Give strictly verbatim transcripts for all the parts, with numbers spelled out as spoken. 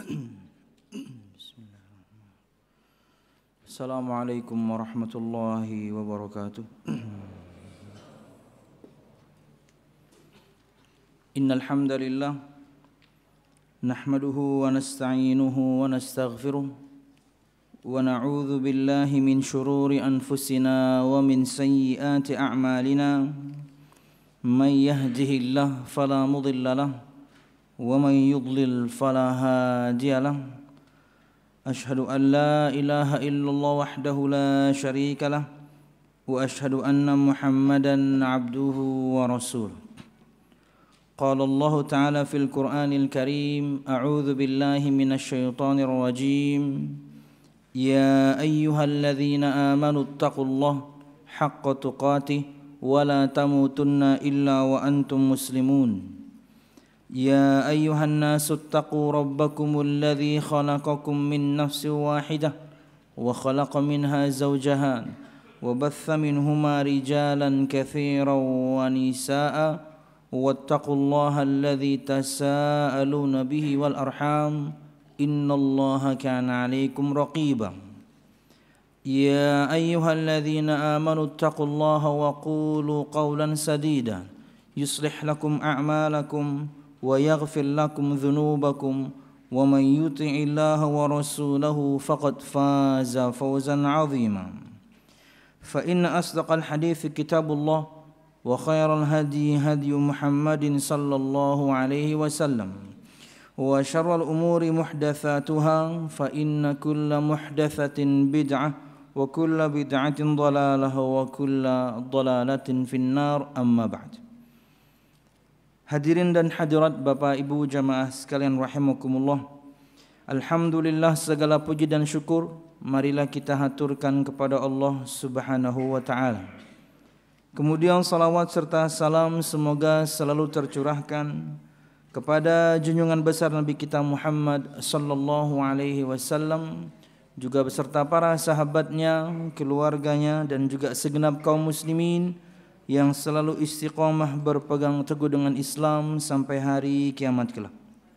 Assalamualaikum warahmatullahi wabarakatuh. Innal hamdalillah nahmaduhu wa nasta'inuhu wa nastaghfiruh wa na'udzu billahi min shururi anfusina wa min sayyiati a'malina. May yahdihillahu fala mudilla lahu wa may yudlil fala hadiya lahu. Ashhadu an la ilaha illallah wahdahu la syarika lah wa ashhadu anna Muhammadan abduhu wa rasuluh. Qala Allah Ta'ala fil Qur'anil Karim, a'udzu billahi minasy syaithanir rajim. Ya ayyuhalladzina amanu taqullaha haqqa tuqatih wa la tamutunna illa wa antum muslimun. يا أيها الناس اتقوا ربكم الذي خلقكم من نفس واحدة وخلق منها زوجها وبث منهما رجالا كثيرا ونساء واتقوا الله الذي تساءلون به والأرحام إن الله كان عليكم رقيبا يا أيها الذين آمنوا اتقوا الله وقولوا قولا سديدا يصلح لكم أعمالكم ويغفر لكم ذنوبكم ومن يطع الله ورسوله فقد فاز فوزا عظيما فإن أصدق الحديث كتاب الله وخير الهدي هدي محمد صلى الله عليه وسلم وشر الأمور محدثاتها فإن كل محدثة بدعة وكل بدعة ضلالة وكل ضلالة في النار أما بعد. Hadirin dan hadirat Bapak Ibu jamaah sekalian rahimakumullah. Alhamdulillah segala puji dan syukur marilah kita haturkan kepada Allah Subhanahu wa taala. Kemudian salawat serta salam semoga selalu tercurahkan kepada junjungan besar Nabi kita Muhammad sallallahu alaihi wasallam, juga beserta para sahabatnya, keluarganya dan juga segenap kaum muslimin yang selalu istiqamah berpegang teguh dengan Islam sampai hari kiamat kelak.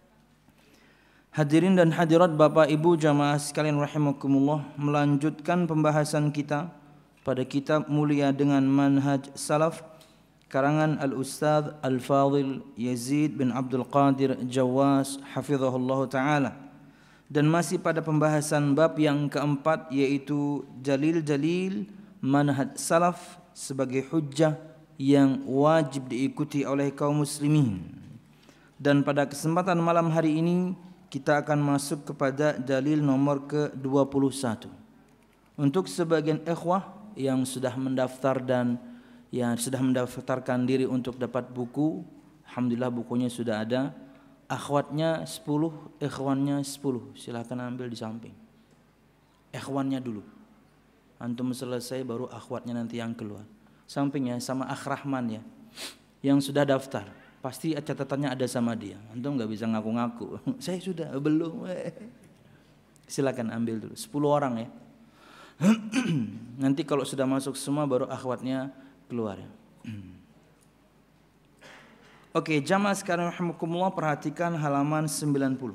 Hadirin dan hadirat Bapak Ibu jamaah sekalian rahimakumullah, melanjutkan pembahasan kita pada kitab mulia dengan manhaj salaf karangan Al-Ustadz Al-Fadhil Yazid bin Abdul Qadir Jawas hafizahullah ta'ala, dan masih pada pembahasan bab yang keempat, yaitu dalil-dalil manhaj salaf sebagai hujjah yang wajib diikuti oleh kaum muslimin. Dan pada kesempatan malam hari ini kita akan masuk kepada dalil nomor ke dua puluh satu. Untuk sebagian ikhwah yang sudah mendaftar dan yang sudah mendaftarkan diri untuk dapat buku, alhamdulillah bukunya sudah ada. Akhwatnya sepuluh, ikhwannya sepuluh. Silakan ambil di samping. Ikhwannya dulu. Antum selesai baru akhwatnya nanti yang keluar. Sampingnya sama Akh Rahman ya, yang sudah daftar. Pasti catatannya ada sama dia. Antum nggak bisa ngaku-ngaku. Saya sudah belum. Silakan ambil dulu. sepuluh orang ya. Nanti kalau sudah masuk semua baru akhwatnya keluar ya. Oke, jamaah sekalian rahimakumullah, perhatikan halaman sembilan puluh.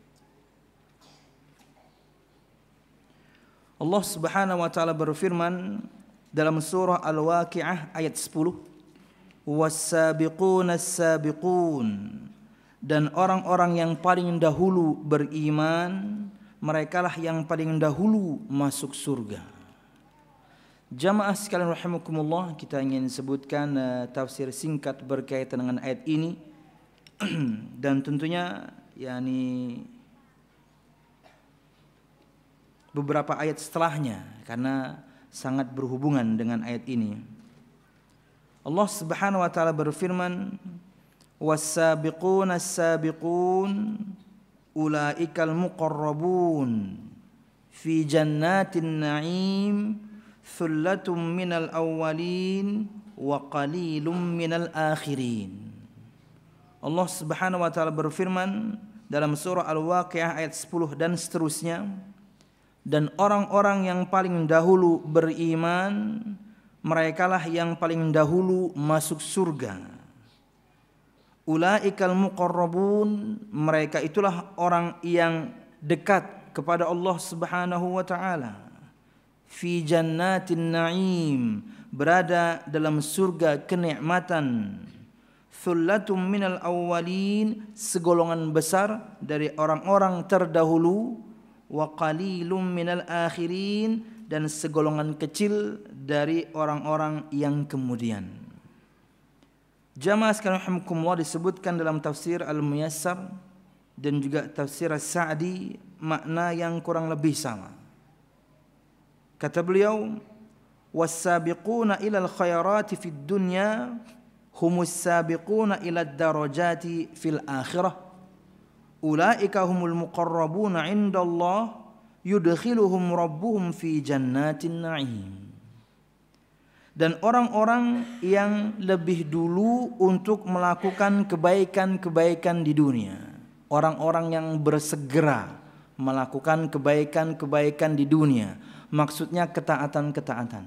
Allah Subhanahu wa taala berfirman dalam surah Al-Waqi'ah ayat sepuluh, was-sabiquna as-sabiqun, dan orang-orang yang paling dahulu beriman, merekalah yang paling dahulu masuk surga. Jamaah sekalian rahimakumullah, kita ingin sebutkan uh, tafsir singkat berkaitan dengan ayat ini dan tentunya yakni beberapa ayat setelahnya karena sangat berhubungan dengan ayat ini. Allah Subhanahu wa taala berfirman, was-sabiquna as-sabiqun ulaikal muqarrabun fi jannatin na'im thullatum minal awwalin wa qalilum minal akhirin. Allah Subhanahu wa taala berfirman dalam surah Al-Waqi'ah ayat sepuluh dan seterusnya, dan orang-orang yang paling dahulu beriman, merekalah yang paling dahulu masuk surga. Ulaikal muqarrabun, mereka itulah orang yang dekat kepada Allah Subhanahu wa taala. Fi jannatin na'im, berada dalam surga kenikmatan. Thullatum minal awwalin, segolongan besar dari orang-orang terdahulu. Wa qalilum minal akhirin, dan segolongan kecil dari orang-orang yang kemudian. Jamaah sekalian rahimakumullah, disebutkan dalam tafsir Al-Muyassar dan juga tafsir As-Sa'di makna yang kurang lebih sama. Kata beliau, was-sabiquna ilal khairati fid dunya humus sabiquna ilad darajati fil akhirah. Ulaika humul muqarrabuna 'indallah yudkhiluhum rabbuhum fi jannatin na'im. Dan orang-orang yang lebih dulu untuk melakukan kebaikan-kebaikan di dunia, orang-orang yang bersegera melakukan kebaikan-kebaikan di dunia, maksudnya ketaatan-ketaatan.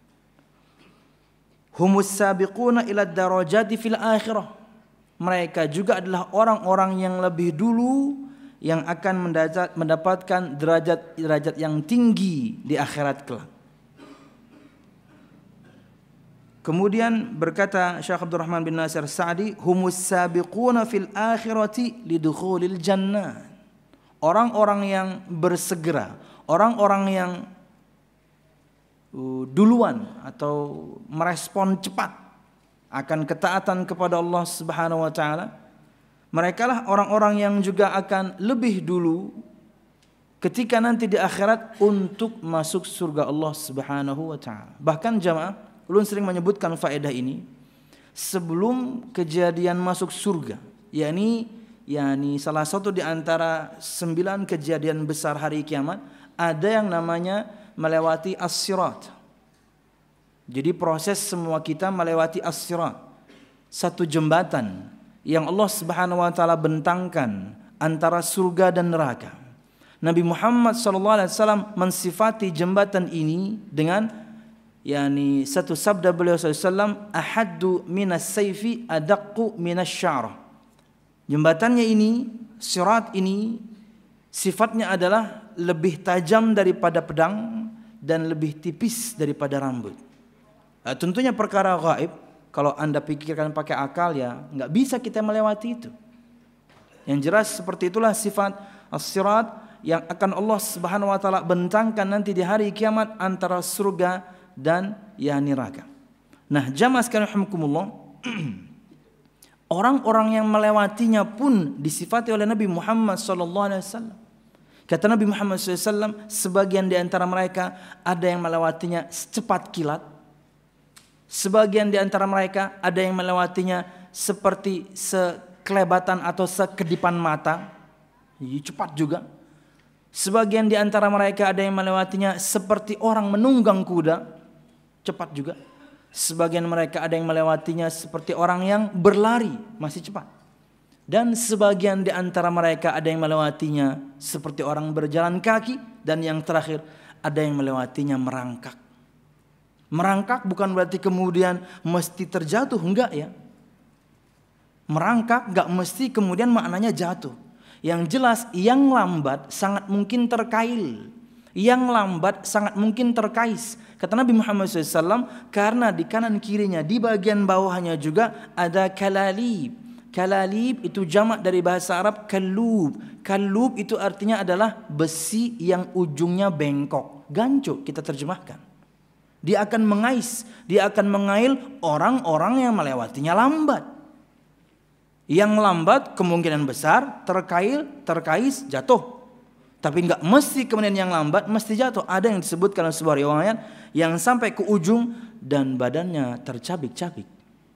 Humus sabiquna ila darajati fil akhirah, mereka juga adalah orang-orang yang lebih dulu yang akan mendapatkan derajat-derajat yang tinggi di akhirat kelak. Kemudian berkata Syekh Abdul Rahman bin Nasir Sa'di, humus sabiquna fil akhirati lidukhulil jannah. Orang-orang yang bersegera, orang-orang yang uh, duluan atau merespon cepat akan ketaatan kepada Allah Subhanahu wa taala. Merekalah orang-orang yang juga akan lebih dulu ketika nanti di akhirat untuk masuk surga Allah Subhanahu wa taala. Bahkan jamaah, ulun sering menyebutkan faedah ini sebelum kejadian masuk surga, yakni yakni salah satu di antara sembilan kejadian besar hari kiamat, ada yang namanya melewati as-sirat. Jadi proses semua kita melewati as-sirat, satu jembatan yang Allah Subhanahu wa taala bentangkan antara surga dan neraka. Nabi Muhammad sallallahu alaihi wasallam mensifati jembatan ini dengan yakni satu sabda beliau sallallahu alaihi wasallam, ahaddu minas sayfi adaqqu minas sya'rah. Jembatannya ini, sirat ini, sifatnya adalah lebih tajam daripada pedang dan lebih tipis daripada rambut. Nah, tentunya perkara gaib, kalau anda pikirkan pakai akal ya nggak bisa kita melewati itu. Yang jelas seperti itulah sifat as-sirat yang akan Allah Subhanahu wa taala bentangkan nanti di hari kiamat antara surga dan ya neraka. Nah, jamaah sekalian rahimakumullah, orang-orang yang melewatinya pun disifati oleh Nabi Muhammad sallallahu alaihi wasallam. Kata Nabi Muhammad sallallahu alaihi wasallam, sebagian di antara mereka ada yang melewatinya secepat kilat. Sebagian di antara mereka ada yang melewatinya seperti sekelebatan atau sekedipan mata. Cepat juga. Sebagian di antara mereka ada yang melewatinya seperti orang menunggang kuda. Cepat juga. Sebagian mereka ada yang melewatinya seperti orang yang berlari, masih cepat. Dan sebagian di antara mereka ada yang melewatinya seperti orang berjalan kaki. Dan yang terakhir ada yang melewatinya merangkak. Merangkak bukan berarti kemudian mesti terjatuh, enggak ya. Merangkak enggak mesti kemudian maknanya jatuh. Yang jelas yang lambat sangat mungkin terkail. Yang lambat sangat mungkin terkais. Kata Nabi Muhammad shallallahu alaihi wasallam, karena di kanan kirinya, di bagian bawahnya juga ada kalalib. Kalalib itu jamak dari bahasa Arab kalub. Kalub itu artinya adalah besi yang ujungnya bengkok. Gancuk kita terjemahkan. Dia akan mengais, dia akan mengail orang-orang yang melewatinya lambat. Yang lambat kemungkinan besar terkail, terkais, jatuh. Tapi enggak mesti kemudian yang lambat mesti jatuh. Ada yang disebutkan dalam sebuah riwayat yang sampai ke ujung dan badannya tercabik-cabik.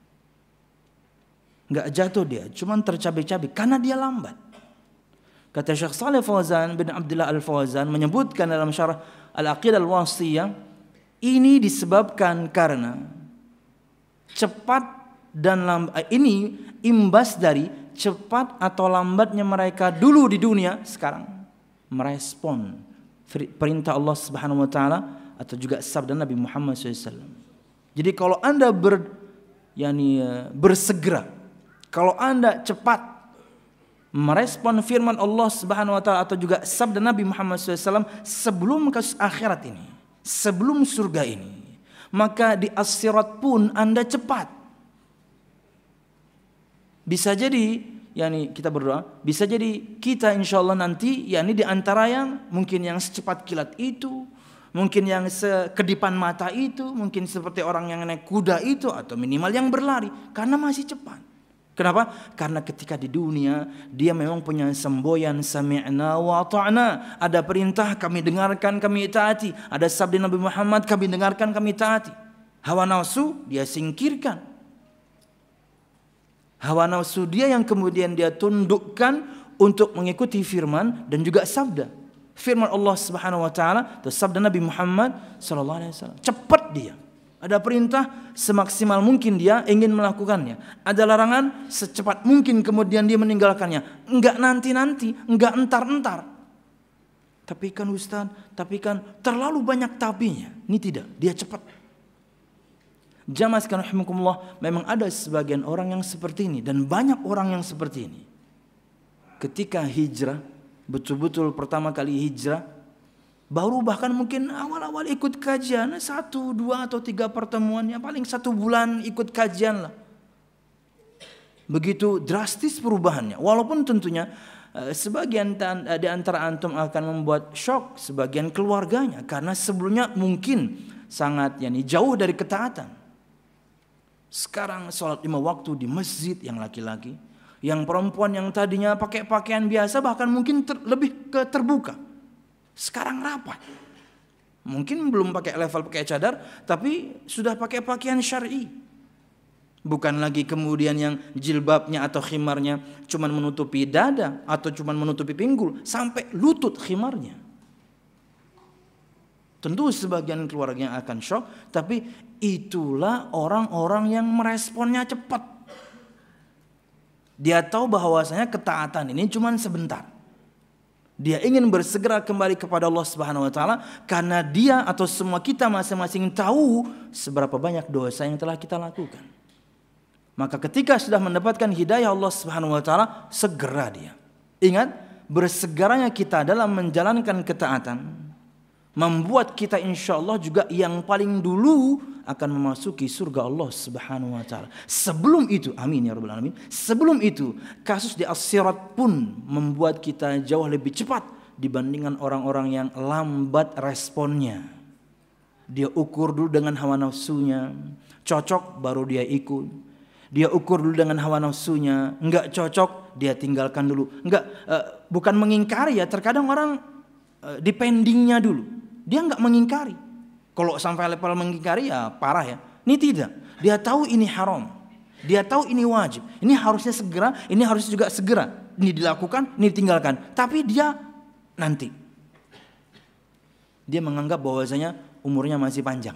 Enggak jatuh dia, cuman tercabik-cabik karena dia lambat. Kata Syekh Shalih Fauzan bin Abdullah Al-Fauzan menyebutkan dalam syarah Al-Aqidah Al-Wasithiyah, ini disebabkan karena cepat dan lambat, ini imbas dari cepat atau lambatnya mereka dulu di dunia sekarang merespon perintah Allah Subhanahu wa taala atau juga sabda Nabi Muhammad shallallahu alaihi wasallam. Jadi kalau Anda ber yani bersegera, kalau Anda cepat merespon firman Allah Subhanahu wa taala atau juga sabda Nabi Muhammad shallallahu alaihi wasallam sebelum kasus akhirat ini, sebelum surga ini, maka di as-sirat pun Anda cepat. Bisa jadi, yakni kita berdoa, bisa jadi kita insyaallah nanti yakni di antara yang mungkin yang secepat kilat itu, mungkin yang sekedipan mata itu, mungkin seperti orang yang naik kuda itu, atau minimal yang berlari karena masih cepat. Kenapa? Karena ketika di dunia dia memang punya semboyan sami'na wa ta'na. Ada perintah kami dengarkan, kami taati. Ada sabda Nabi Muhammad kami dengarkan, kami taati. Hawa nafsu dia singkirkan. Hawa nafsu dia yang kemudian dia tundukkan untuk mengikuti firman dan juga sabda. Firman Allah Subhanahu wa taala atau sabda Nabi Muhammad sallallahu alaihi wasallam. Cepat dia. Ada perintah semaksimal mungkin dia ingin melakukannya. Ada larangan secepat mungkin kemudian dia meninggalkannya. Enggak nanti-nanti, enggak entar-entar. Tapi kan Ustaz, tapi kan terlalu banyak tapinya. Ini tidak, dia cepat. Jamaah sekalian rahimakumullah, memang ada sebagian orang yang seperti ini dan banyak orang yang seperti ini. Ketika hijrah, betul-betul pertama kali hijrah, baru bahkan mungkin awal-awal ikut kajian, satu, dua atau tiga pertemuan, ya paling satu bulan ikut kajian lah. Begitu drastis perubahannya. Walaupun tentunya sebagian di antara antum akan membuat shock sebagian keluarganya karena sebelumnya mungkin sangat yani jauh dari ketaatan. Sekarang sholat lima waktu di masjid yang laki-laki, yang perempuan yang tadinya pakai pakaian biasa bahkan mungkin ter, lebih ke terbuka. Sekarang rapat. Mungkin belum pakai level pakai cadar, tapi sudah pakai pakaian syar'i. Bukan lagi kemudian yang jilbabnya atau khimarnya cuman menutupi dada atau cuman menutupi pinggul sampai lutut khimarnya. Tentu sebagian keluarga akan shock, tapi itulah orang-orang yang meresponnya cepat. Dia tahu bahwasanya ketaatan ini cuma sebentar. Dia ingin bersegera kembali kepada Allah Subhanahu wa taala karena dia atau semua kita masing-masing tahu seberapa banyak dosa yang telah kita lakukan. Maka ketika sudah mendapatkan hidayah Allah Subhanahu wa taala, segera dia. Ingat, bersegeranya kita dalam menjalankan ketaatan membuat kita insyaallah juga yang paling dulu akan memasuki surga Allah Subhanahu wa taala. Sebelum itu, amin ya rabbal alamin. Sebelum itu, kasus di as-sirat pun membuat kita jauh lebih cepat dibandingkan orang-orang yang lambat responnya. Dia ukur dulu dengan hawa nafsunya, cocok baru dia ikut. Dia ukur dulu dengan hawa nafsunya, enggak cocok dia tinggalkan dulu. Enggak uh, bukan mengingkari ya, terkadang orang uh, dependingnya dulu. Dia enggak mengingkari. Kalau sampai level mengingkari ya parah ya. Ini tidak. Dia tahu ini haram. Dia tahu ini wajib. Ini harusnya segera, ini harus juga segera. Ini dilakukan, ini ditinggalkan. Tapi dia nanti. Dia menganggap bahwasanya umurnya masih panjang.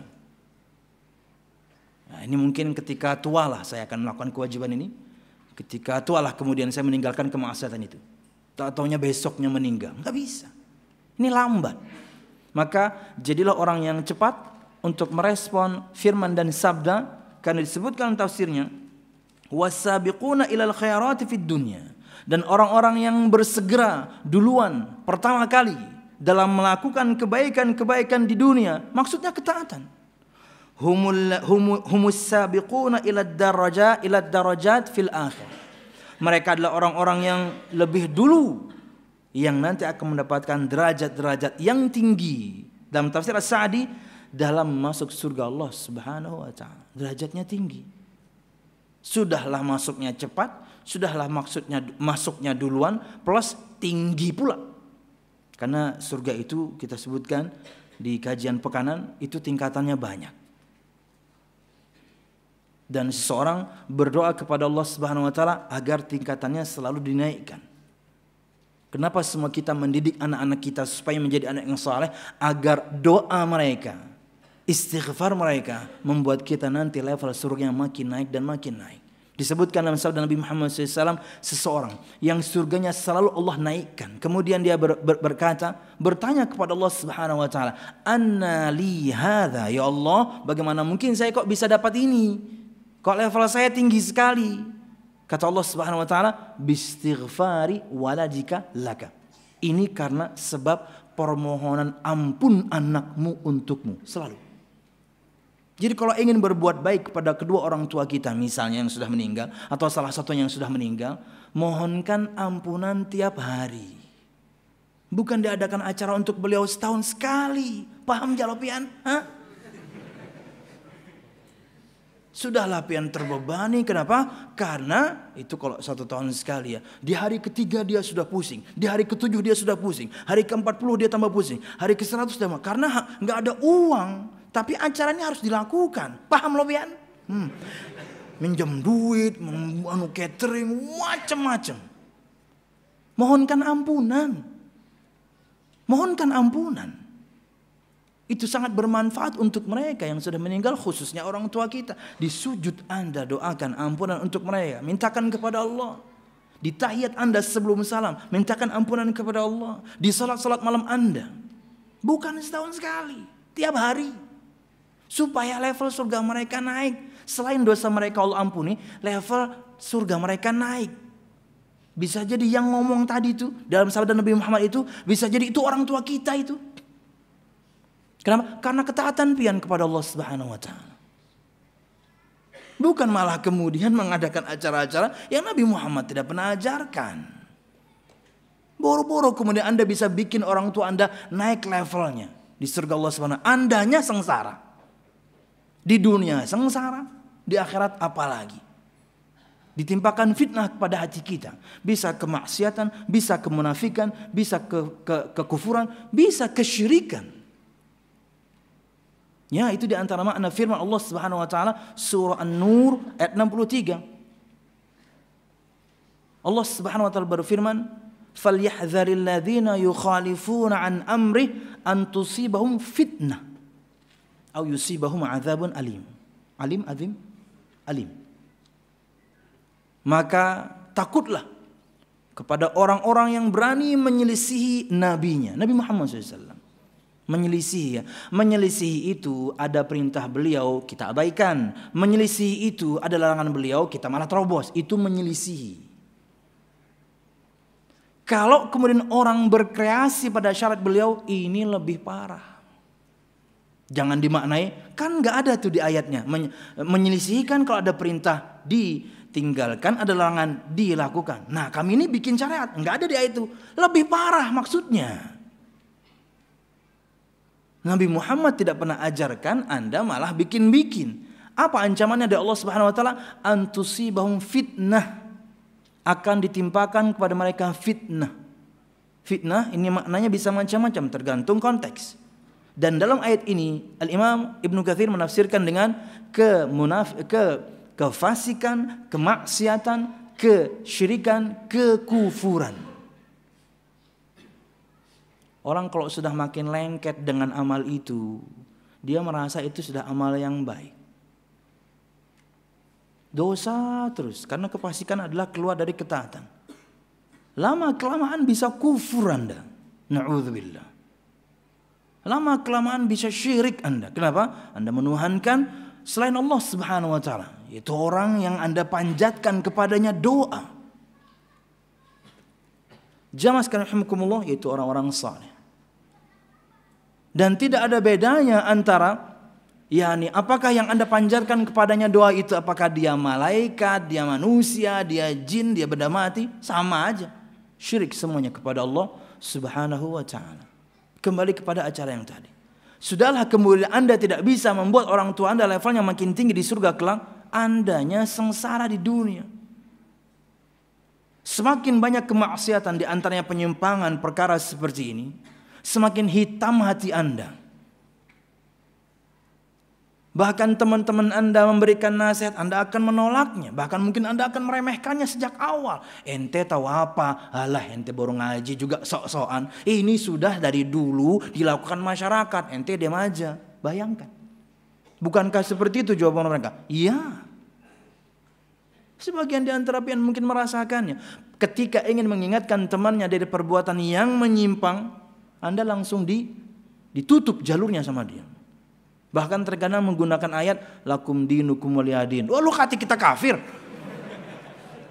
Nah, ini mungkin ketika tua lah saya akan melakukan kewajiban ini. Ketika tua lah kemudian saya meninggalkan kemaksiatan itu. Tak taunya besoknya meninggal. Enggak bisa. Ini lambat. Maka jadilah orang yang cepat untuk merespon firman dan sabda karena disebutkan tafsirnya wasabiquna ilal khairati fid dunya, dan orang-orang yang bersegera duluan pertama kali dalam melakukan kebaikan-kebaikan di dunia, maksudnya ketaatan. Humul humus sabiquna ilad daraja ilad darajat fil akhir. Mereka adalah orang-orang yang lebih dulu yang nanti akan mendapatkan derajat-derajat yang tinggi. Dalam tafsir As-Sa'di, dalam masuk surga Allah Subhanahu wa taala, derajatnya tinggi. Sudahlah masuknya cepat, sudahlah maksudnya masuknya duluan, plus tinggi pula. Karena surga itu kita sebutkan di kajian pekanan itu tingkatannya banyak. Dan seseorang berdoa kepada Allah Subhanahu wa taala agar tingkatannya selalu dinaikkan. Kenapa semua kita mendidik anak-anak kita supaya menjadi anak yang saleh, agar doa mereka, istighfar mereka membuat kita nanti level surga makin naik dan makin naik. Disebutkan dalam sabda Nabi Muhammad shallallahu alaihi wasallam, seseorang yang surganya selalu Allah naikkan. Kemudian dia ber, ber, berkata, bertanya kepada Allah Subhanahu wa taala, "Anna li hadza, ya Allah, bagaimana mungkin saya kok bisa dapat ini? Kok level saya tinggi sekali?" Kata Allah Subhanahu wa taala, "Bistighfari waladika laka." Ini karena sebab permohonan ampun anakmu untukmu selalu. Jadi kalau ingin berbuat baik kepada kedua orang tua kita, misalnya yang sudah meninggal atau salah satunya yang sudah meninggal, mohonkan ampunan tiap hari. Bukan diadakan acara untuk beliau setahun sekali. Paham jalopian? Hah? Sudahlah pian terbebani. Kenapa? Karena itu kalau satu tahun sekali ya. Di hari ketiga dia sudah pusing. Di hari ketujuh dia sudah pusing. Hari keempat puluh dia tambah pusing. Hari ke seratus dia karena nggak ada uang. Tapi acaranya harus dilakukan. Paham lo pian? Hmm. Minjem duit, anu catering, macam-macam. Mohonkan ampunan. Mohonkan ampunan. Itu sangat bermanfaat untuk mereka yang sudah meninggal, khususnya orang tua kita. Di sujud Anda doakan ampunan untuk mereka. Mintakan kepada Allah. Di tahiyat Anda sebelum salam, mintakan ampunan kepada Allah. Di salat-salat malam Anda. Bukan setahun sekali, tiap hari. Supaya level surga mereka naik. Selain dosa mereka Allah ampuni, level surga mereka naik. Bisa jadi yang ngomong tadi itu dalam sabda Nabi Muhammad itu, bisa jadi itu orang tua kita itu. Kenapa? Karena ketaatan pian kepada Allah Subhanahu wa taala. Bukan malah kemudian mengadakan acara-acara yang Nabi Muhammad tidak pernah ajarkan. Boro-boro kemudian Anda bisa bikin orang tua Anda naik levelnya di surga Allah Subhanahu wa taala. Andanya sengsara. Di dunia sengsara, di akhirat apalagi. Ditimpakan fitnah kepada hati kita. Bisa kemaksiatan, bisa kemunafikan, bisa ke, ke, kekufuran, bisa kesyirikan. Ya, itu di antara makna firman Allah Subhanahu wa taala surah An-Nur ayat enam puluh tiga. Allah Subhanahu wa taala berfirman, "Falyahdharil ladzina yukhalifuna an amrih an tusibahum fitnah aw yusibahum adzabun alim." Alim azim alim. Maka takutlah kepada orang-orang yang berani menyelisihi nabinya, Nabi Muhammad shallallahu alaihi wasallam. Menyelisihi ya. Menyelisihi itu ada perintah beliau kita abaikan. Menyelisihi itu ada larangan beliau kita malah terobos. Itu menyelisihi. Kalau kemudian orang berkreasi pada syarat beliau, ini lebih parah. Jangan dimaknai, kan gak ada tuh di ayatnya. Menyelisihi kan kalau ada perintah ditinggalkan, ada larangan dilakukan. Nah kami ini bikin syariat, gak ada di ayat itu. Lebih parah maksudnya. Nabi Muhammad tidak pernah ajarkan, Anda malah bikin-bikin. Apa ancamannya dari Allah Subhanahu wa taala? Antusibahum fitnah. Akan ditimpakan kepada mereka fitnah. Fitnah ini maknanya bisa macam-macam tergantung konteks. Dan dalam ayat ini Al-Imam Ibnu Katsir menafsirkan dengan kemunaf ke kefasikan, kemaksiatan, kesyirikan, kekufuran. Orang kalau sudah makin lengket dengan amal itu, dia merasa itu sudah amal yang baik. Dosa terus, karena kefasikan adalah keluar dari ketaatan. Lama kelamaan bisa kufur Anda. Na'udzubillah. Lama kelamaan bisa syirik Anda. Kenapa? Anda menuhankan selain Allah Subhanahu wa taala. Itu orang yang Anda panjatkan kepadanya doa. Jamaah sekalian rahimakumullah, yaitu orang-orang saleh. Dan tidak ada bedanya antara yakni apakah yang Anda panjatkan kepadanya doa itu, apakah dia malaikat, dia manusia, dia jin, dia benda mati, sama aja. Syirik semuanya kepada Allah Subhanahu wa taala. Kembali kepada acara yang tadi. Sudahlah kemudian Anda tidak bisa membuat orang tua Anda levelnya makin tinggi di surga kelak, Andanya sengsara di dunia. Semakin banyak kemaksiatan, di antaranya penyimpangan perkara seperti ini, semakin hitam hati Anda. Bahkan teman-teman Anda memberikan nasihat, Anda akan menolaknya. Bahkan mungkin Anda akan meremehkannya sejak awal. Ente tahu apa? Alah, ente baru ngaji juga sok-sokan. Ini sudah dari dulu dilakukan masyarakat. Ente diam aja. Bayangkan. Bukankah seperti itu jawaban mereka? Iya. Sebagian di antara pian mungkin merasakannya. Ketika ingin mengingatkan temannya dari perbuatan yang menyimpang, Anda langsung di, ditutup jalurnya sama dia. Bahkan terkadang menggunakan ayat lakum dinukum waliyadin. Wah, lu kata kita kafir.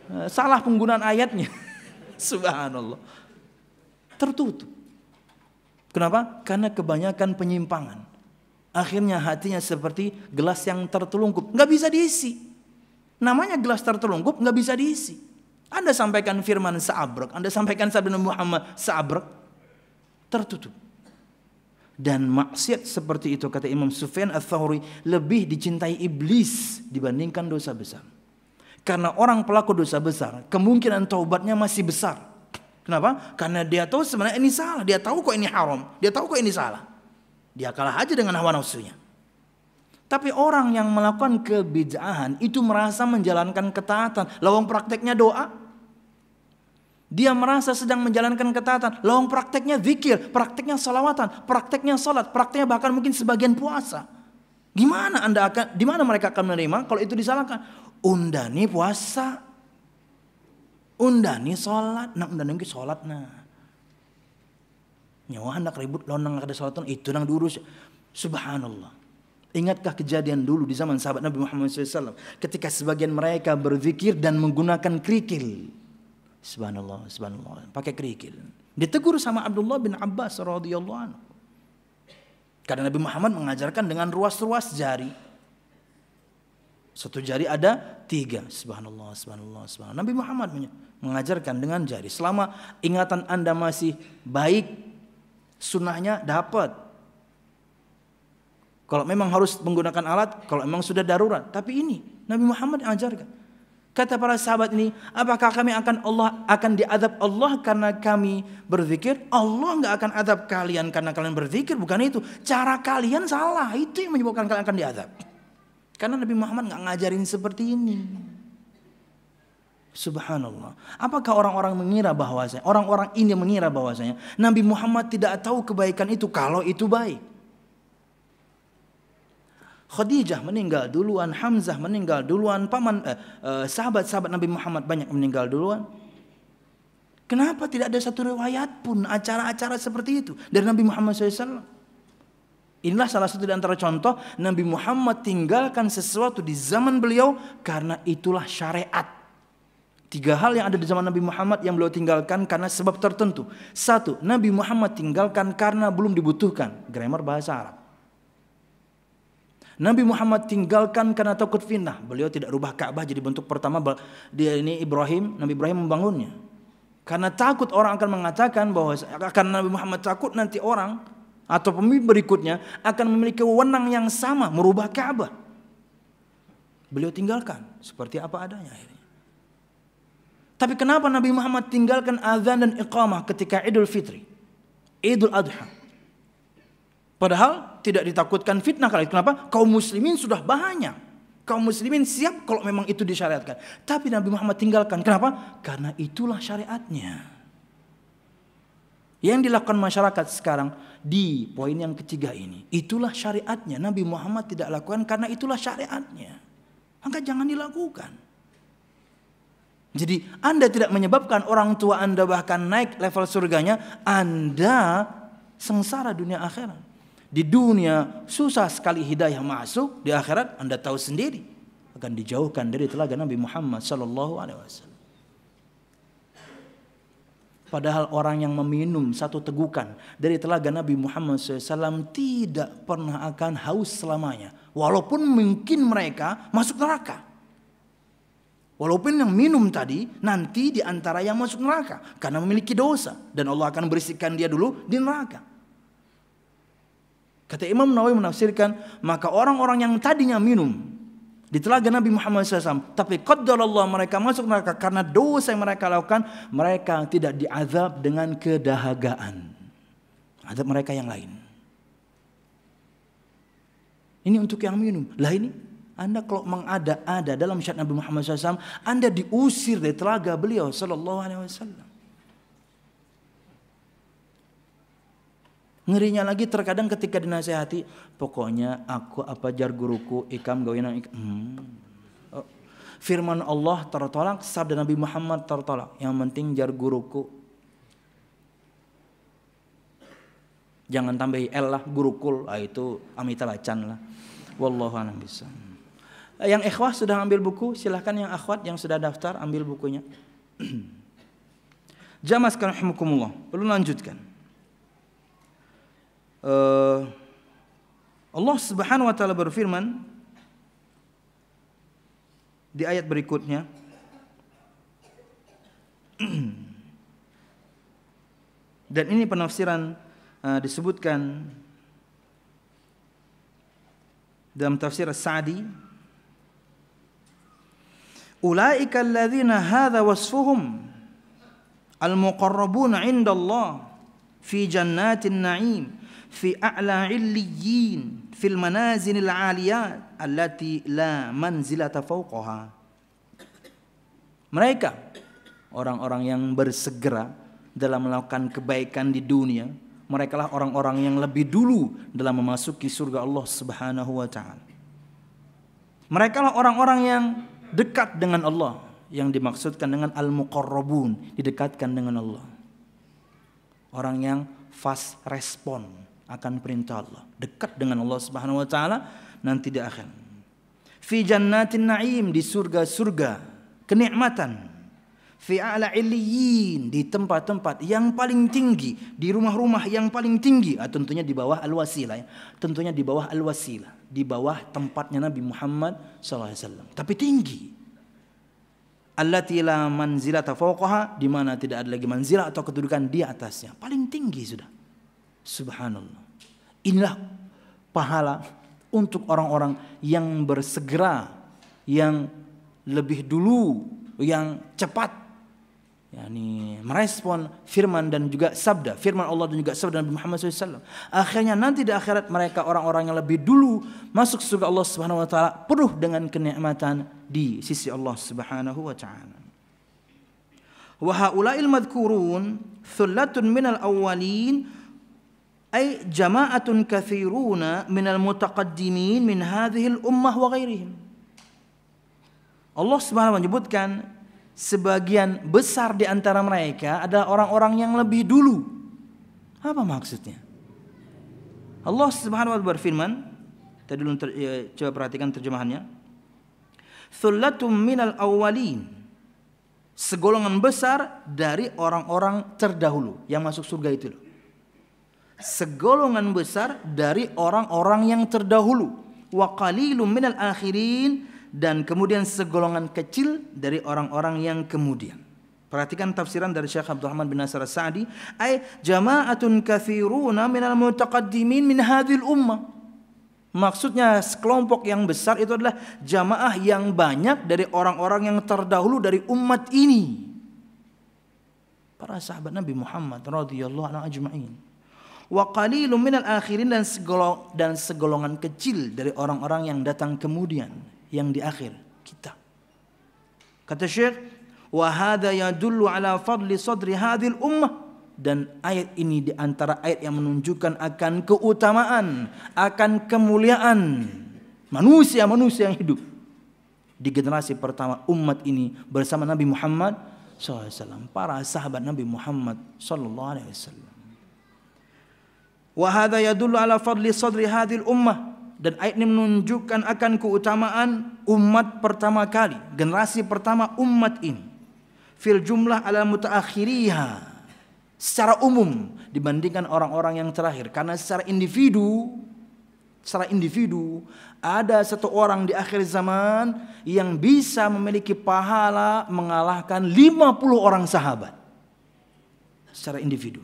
Salah penggunaan ayatnya. Subhanallah. Tertutup. Kenapa? Karena kebanyakan penyimpangan. Akhirnya hatinya seperti gelas yang tertelungkup, nggak bisa diisi. Namanya gelas tertelungkup, nggak bisa diisi. Anda sampaikan firman seabrek, Anda sampaikan sabda Muhammad seabrek, tertutup. Dan maksiat seperti itu, kata Imam Sufyan Ats-Tsauri, lebih dicintai iblis dibandingkan dosa besar. Karena orang pelaku dosa besar, kemungkinan taubatnya masih besar. Kenapa? Karena dia tahu sebenarnya ini salah, dia tahu kok ini haram, dia tahu kok ini salah. Dia kalah aja dengan hawa nafsunya. Tapi orang yang melakukan kebid'ahan itu merasa menjalankan ketaatan, lawang prakteknya doa. Dia merasa sedang menjalankan ketaatan, lawang prakteknya zikir, prakteknya salawatan, prakteknya salat, prakteknya bahkan mungkin sebagian puasa. Gimana Anda akan, di mana mereka akan menerima kalau itu disalahkan? Undani puasa, undani salat, nah undani salat nah. Nyawa hendak ribut lawan nang ada salatan itu nang diurus. Subhanallah. Ingatkah kejadian dulu di zaman sahabat Nabi Muhammad shallallahu alaihi wasallam ketika sebagian mereka berzikir dan menggunakan kerikil. Subhanallah, subhanallah, pakai kerikil. Ditegur sama Abdullah bin Abbas radhiyallahu anhu. Karena Nabi Muhammad mengajarkan dengan ruas-ruas jari. Satu jari ada tiga. Subhanallah, subhanallah, subhanallah. Nabi Muhammad mengajarkan dengan jari. Selama ingatan Anda masih baik, sunnahnya dapat. Kalau memang harus menggunakan alat, kalau memang sudah darurat. Tapi ini Nabi Muhammad ajarkan. Kata para sahabat ini, apakah kami akan Allah akan diadab Allah karena kami berzikir? Allah nggak akan adab kalian karena kalian berzikir, bukan itu. Cara kalian salah, itu yang menyebabkan kalian akan diadab. Karena Nabi Muhammad nggak ngajarin seperti ini. Subhanallah. Apakah orang-orang mengira bahwasanya orang-orang ini mengira bahwasanya Nabi Muhammad tidak tahu kebaikan itu kalau itu baik? Khadijah meninggal duluan, Hamzah meninggal duluan, paman eh, eh, sahabat-sahabat Nabi Muhammad banyak meninggal duluan. Kenapa tidak ada satu riwayat pun acara-acara seperti itu dari Nabi Muhammad shallallahu alaihi wasallam? Inilah salah satu di antara contoh Nabi Muhammad tinggalkan sesuatu di zaman beliau karena itulah syariat. Tiga hal yang ada di zaman Nabi Muhammad yang beliau tinggalkan karena sebab tertentu. Satu, Nabi Muhammad tinggalkan karena belum dibutuhkan. Grammar bahasa Arab. Nabi Muhammad tinggalkan karena takut fitnah. Beliau tidak rubah Ka'bah jadi bentuk pertama dia ini Ibrahim, Nabi Ibrahim membangunnya. Karena takut orang akan mengatakan bahwa akan Nabi Muhammad takut nanti orang atau pemimpin berikutnya akan memiliki wewenang yang sama merubah Ka'bah. Beliau tinggalkan seperti apa adanya akhirnya. Tapi kenapa Nabi Muhammad tinggalkan azan dan iqamah ketika Idul Fitri, Idul Adha? Padahal tidak ditakutkan fitnah kali. Kenapa? Kaum muslimin sudah banyak. Kaum muslimin siap kalau memang itu disyariatkan. Tapi Nabi Muhammad tinggalkan. Kenapa? Karena itulah syariatnya. Yang dilakukan masyarakat sekarang di poin yang ketiga ini, itulah syariatnya. Nabi Muhammad tidak lakukan karena itulah syariatnya. Maka jangan dilakukan. Jadi Anda tidak menyebabkan orang tua Anda bahkan naik level surganya, Anda sengsara dunia akhirat. Di dunia susah sekali hidayah masuk, di akhirat Anda tahu sendiri akan dijauhkan dari telaga Nabi Muhammad sallallahu alaihi wasallam. Padahal orang yang meminum satu tegukan dari telaga Nabi Muhammad sallallahu alaihi wasallam tidak pernah akan haus selamanya, walaupun mungkin mereka masuk neraka. Walaupun yang minum tadi nanti di antara yang masuk neraka karena memiliki dosa dan Allah akan bersihkan dia dulu di neraka. Kata Imam Nawawi menafsirkan, maka orang-orang yang tadinya minum di telaga Nabi Muhammad sallallahu alaihi wasallam tapi qaddarallah mereka masuk neraka karena dosa yang mereka lakukan, mereka tidak diazab dengan kedahagaan. Azab mereka yang lain. Ini untuk yang minum. Lah ini Anda kalau mengada-ada dalam syariat Nabi Muhammad sallallahu alaihi wasallam, Anda diusir dari telaga beliau sallallahu alaihi wasallam. Ngerinya lagi terkadang ketika dinasihati, pokoknya aku apa jar guruku ikam gawenan ikam. Hmm. Oh. Firman Allah tertolak, sabda Nabi Muhammad tertolak. Yang penting jar guruku. Jangan tambahi L lah, gurukul, ah, itu Amitabh Bachchan lah. Wallahu a'lam bishawab. Yang ikhwah sudah ambil buku, silahkan yang akhwat yang sudah daftar ambil bukunya. Jamaah sekalian rahimakumullah, perlu lanjutkan. Uh, Allah Subhanahu wa taala berfirman di ayat berikutnya, dan ini penafsiran uh, disebutkan dalam tafsir As-Sa'di, ulaika alladzina hadza wasfuhum al-muqarrabuna 'inda Allah fi jannatin na'im fi a'la 'illiyyin fil manazilil 'aliyat allati la manzilata fawqaha. Mereka orang-orang yang bersegera dalam melakukan kebaikan di dunia, mereka lah orang-orang yang lebih dulu dalam memasuki surga Allah Subhanahu wa taala. Mereka lah orang-orang yang dekat dengan Allah, yang dimaksudkan dengan al-muqarrabun, didekatkan dengan Allah. Orang yang fast respon akan perintah Allah, dekat dengan Allah Subhanahu wa taala nanti di akhir. Fi jannatin na'im, di surga-surga kenikmatan. Fi a'la illiyin, di tempat-tempat yang paling tinggi, di rumah-rumah yang paling tinggi, ah, tentunya di bawah al-wasilah ya. Tentunya di bawah al-wasilah, di bawah tempatnya Nabi Muhammad sallallahu alaihi wasallam, tapi tinggi. Allati la manzilata fawqaha, di mana tidak ada lagi manzilah atau kedudukan di atasnya, paling tinggi sudah. Subhanallah. Inilah pahala untuk orang-orang yang bersegera, yang lebih dulu, yang cepat, yakni merespon firman dan juga sabda, firman Allah dan juga sabda Nabi Muhammad shallallahu alaihi wasallam. Akhirnya nanti di akhirat mereka orang-orang yang lebih dulu masuk surga Allah Subhanahu wa taala, penuh dengan kenikmatan di sisi Allah Subhanahu wa taala. Wa haula'il madhkurun thullatun minal awwalin, ay jama'atun katsiruna minal mutaqaddimin min hadhil ummah wa ghairihim. Allah Subhanahu wa taala menyebutkan sebagian besar di antara mereka adalah orang-orang yang lebih dulu. Apa maksudnya? Allah Subhanahu wa taala berfirman, tadi dulu ter, ya, coba perhatikan terjemahannya. Thullatum minal awwalin, segolongan besar dari orang-orang terdahulu yang masuk surga itu loh. Segolongan besar dari orang-orang yang terdahulu. Wa qalilum minal akhirin, dan kemudian segolongan kecil dari orang-orang yang kemudian. Perhatikan tafsiran dari Syekh Abdurrahman bin Nasir As-Sa'di, ay jama'atun katsiruna minal mutaqaddimin min hadhil ummah. Maksudnya sekelompok yang besar itu adalah jamaah yang banyak dari orang-orang yang terdahulu dari umat ini, para sahabat Nabi Muhammad radhiyallahu anhu ajma'in. Wa qalilum minal akhirin, dan segolong, dan segolongan kecil dari orang-orang yang datang kemudian, yang di akhir kita. Kata Syekh, wa hadza yadullu ala fadli sadri hadhil ummah, dan ayat ini di antara ayat yang menunjukkan akan keutamaan, akan kemuliaan manusia-manusia yang hidup di generasi pertama umat ini bersama Nabi Muhammad shallallahu alaihi wasallam, para sahabat Nabi Muhammad sallallahu alaihi wasallam. Wa hadza yadullu ala fadli sadri hadhil ummah, dan ayat ini menunjukkan akan keutamaan umat pertama kali, generasi pertama umat ini. Fil jumlah ala mutaakhiriha, secara umum dibandingkan orang-orang yang terakhir. Karena secara individu, secara individu ada satu orang di akhir zaman yang bisa memiliki pahala mengalahkan lima puluh orang sahabat secara individu.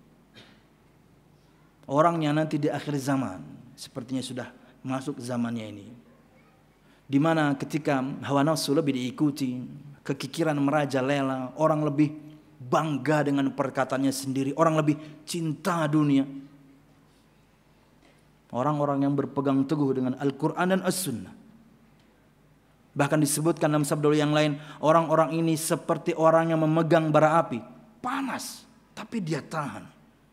Orangnya nanti di akhir zaman sepertinya sudah masuk zamannya ini, di mana ketika hawa nafsu lebih diikuti, kekikiran merajalela, orang lebih bangga dengan perkataannya sendiri, orang lebih cinta dunia. Orang-orang yang berpegang teguh dengan Al-Quran dan As-Sunnah. Bahkan disebutkan dalam sabda yang lain, orang-orang ini seperti orang yang memegang bara api, panas tapi dia tahan.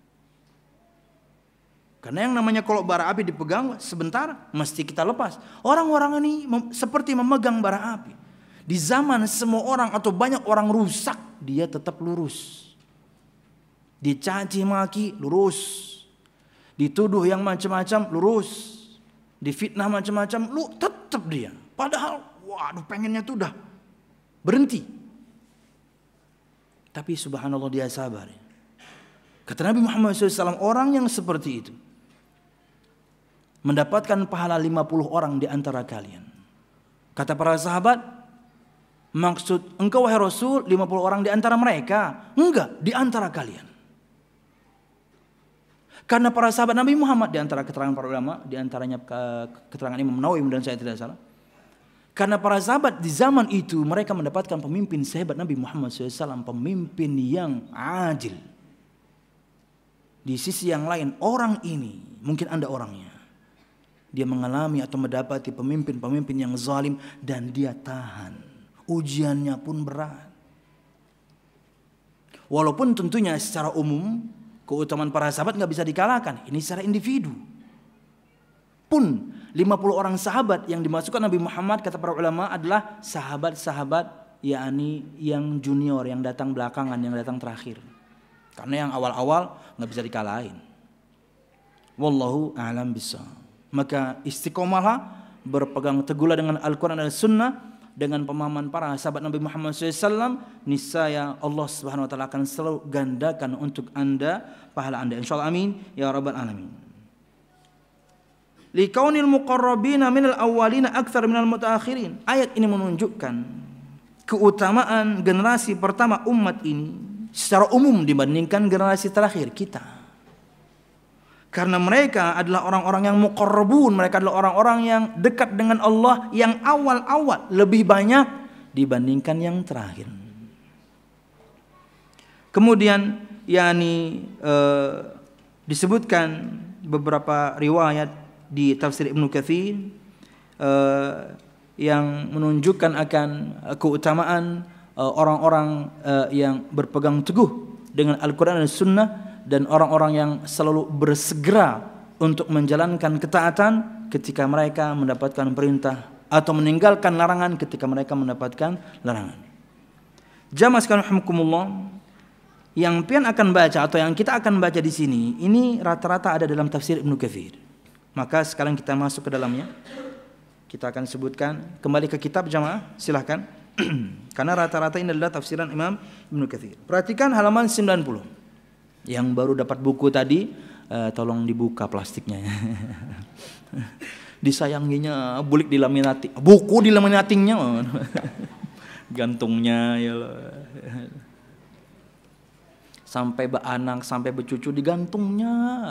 Karena yang namanya kalau bara api dipegang sebentar mesti kita lepas. Orang-orang ini mem- seperti memegang bara api. Di zaman semua orang atau banyak orang rusak, dia tetap lurus. Dicaci maki, lurus. Dituduh yang macam-macam, lurus. Difitnah macam-macam, lu tetap dia. Padahal, waduh pengennya tuh udah berhenti. Tapi subhanallah dia sabar. Kata Nabi Muhammad shallallahu alaihi wasallam, orang yang seperti itu mendapatkan pahala lima puluh orang di antara kalian. Kata para sahabat, maksud engkau wahai Rasul lima puluh orang di antara mereka? Enggak, di antara kalian. Karena para sahabat Nabi Muhammad, di antara keterangan para ulama, di antaranya keterangan Imam Nawawi dan saya tidak salah. Karena para sahabat di zaman itu mereka mendapatkan pemimpin sehebat Nabi Muhammad shallallahu alaihi wasallam, pemimpin yang adil. Di sisi yang lain, orang ini, mungkin Anda orangnya, dia mengalami atau mendapati pemimpin-pemimpin yang zalim dan dia tahan. Ujiannya pun berat. Walaupun tentunya secara umum keutamaan para sahabat nggak bisa dikalahkan. Ini secara individu. Pun lima puluh orang sahabat yang dimasukkan Nabi Muhammad, kata para ulama, adalah sahabat-sahabat yakni yang junior, yang datang belakangan, yang datang terakhir. Karena yang awal-awal nggak bisa dikalahin. Wallahu a'lam bishawab. Maka istiqomahlah, berpegang teguhlah dengan Al-Quran dan Sunnah, dengan pemahaman para sahabat Nabi Muhammad shallallahu alaihi wasallam, niscaya Allah Subhanahu Wa Taala akan selalu gandakan untuk anda pahala anda. Insyaallah, amin ya rabbal alamin. Likaunil muqarrabina minal awwalina akthar minal mutaakhirin. Ayat ini menunjukkan keutamaan generasi pertama umat ini secara umum dibandingkan generasi terakhir kita. Karena mereka adalah orang-orang yang muqarrabun, mereka adalah orang-orang yang dekat dengan Allah yang awal-awal lebih banyak dibandingkan yang terakhir. Kemudian yakni eh, disebutkan beberapa riwayat di tafsir Ibnu Katsir uh, yang menunjukkan akan uh, keutamaan uh, orang-orang uh, yang berpegang teguh dengan Al-Quran dan Sunnah, dan orang-orang yang selalu bersegera untuk menjalankan ketaatan ketika mereka mendapatkan perintah atau meninggalkan larangan ketika mereka mendapatkan larangan. Jamaah sekalian rahimakumullah, yang pian akan baca atau yang kita akan baca di sini ini rata-rata ada dalam tafsir Ibnu Katsir. Maka sekarang kita masuk ke dalamnya. Kita akan sebutkan kembali ke kitab jamaah, silahkan. Karena rata-rata ini adalah tafsiran Imam Ibnu Katsir. Perhatikan halaman sembilan puluh. Yang baru dapat buku tadi, uh, tolong dibuka plastiknya. Disayanginya, bulik dilaminati. Buku dilaminatingnya. Gantungnya ya Allah. Sampai beranak, sampai bercucu digantungnya.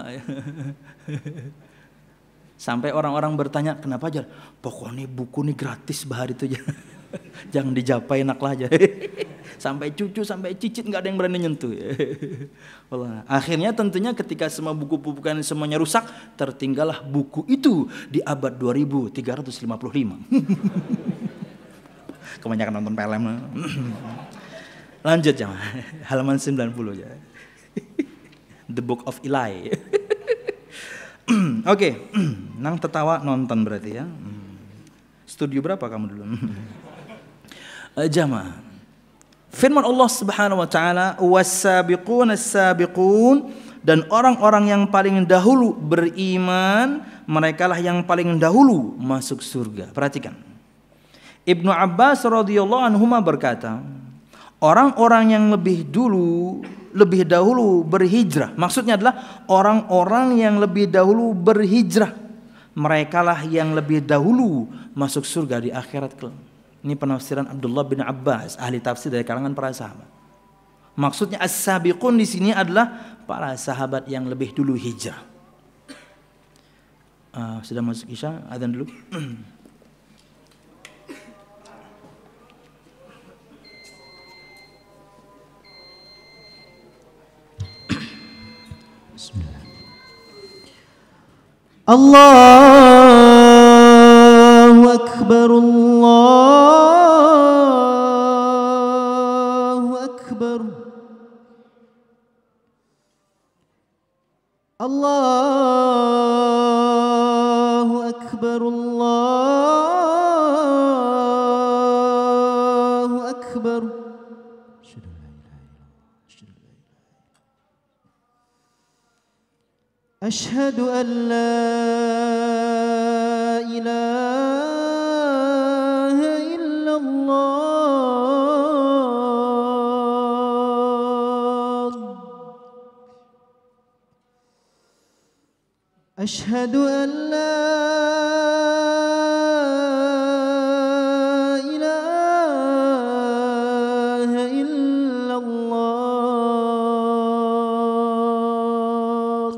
Sampai orang-orang bertanya, kenapa aja? Pokoknya buku ini gratis bahar itu aja. Jangan dijapai enak lah aja. Sampai cucu, sampai cicit nggak ada yang berani nyentuh. Akhirnya tentunya ketika semua buku-buku semuanya rusak, tertinggallah buku itu di abad dua ribu tiga ratus lima puluh lima. Kebanyakan nonton film. Lanjut ya, halaman sembilan puluh ya. The Book of Eli. Oke, okay. Nang tertawa nonton berarti ya. Studio berapa kamu dulu? Jamaah. Firman Allah Subhanahu wa taala, "Was-sabiqun as-sabiqun," dan orang-orang yang paling dahulu beriman, merekalah yang paling dahulu masuk surga. Perhatikan. Ibnu Abbas radhiyallahu anhuma berkata, orang-orang yang lebih dulu lebih dahulu berhijrah, maksudnya adalah orang-orang yang lebih dahulu berhijrah, merekalah yang lebih dahulu masuk surga di akhirat kelak. Ini penafsiran Abdullah bin Abbas, ahli tafsir dari kalangan para sahabat. Maksudnya as-sabiqun di sini adalah para sahabat yang lebih dulu hijrah. Uh, sudah masuk isya, adzan dulu. Allahu Akbar, Allahu Akbar, Allahu Akbar, Allahu Akbar. أشهد أن لا إله أشهد أن لا إله إلا الله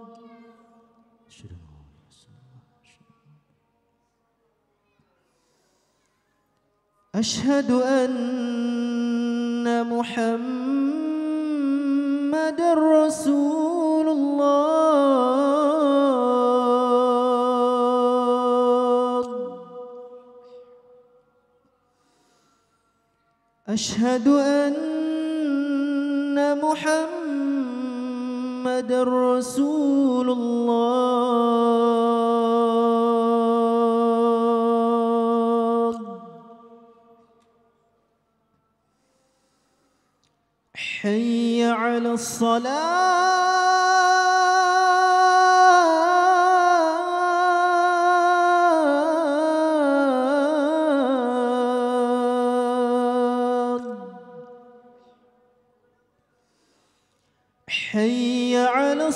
أشهد أن محمد رسول الله أشهد أن محمد رسول الله حي على الصلاة حي على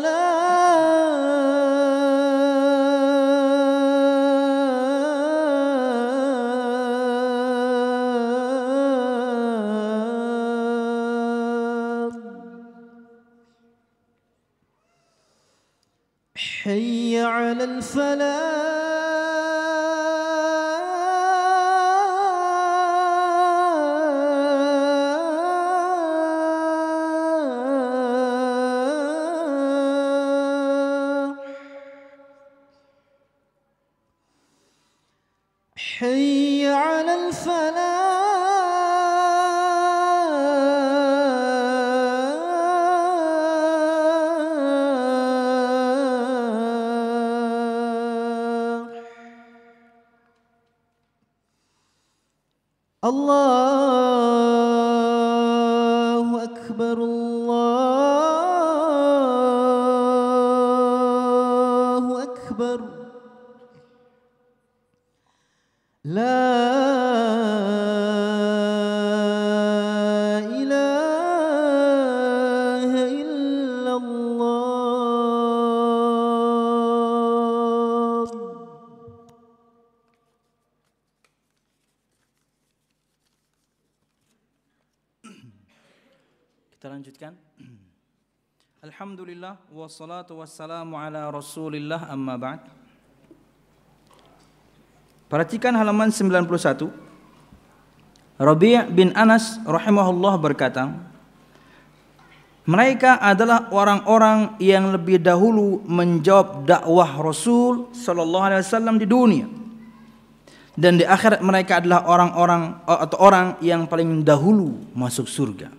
الصلاة حي على الفلاح حي على الفلاح الله أكبر الله أكبر لا إله إلا الله Kita lanjutkan. Alhamdulillah wassalatu wassalamu ala Rasulillah amma ba'd. Perhatikan halaman sembilan puluh satu. Rabi' bin Anas rahimahullah berkata, mereka adalah orang-orang yang lebih dahulu menjawab dakwah Rasul sallallahu alaihi wasallam di dunia. Dan di akhirat mereka adalah orang-orang atau orang yang paling dahulu masuk surga.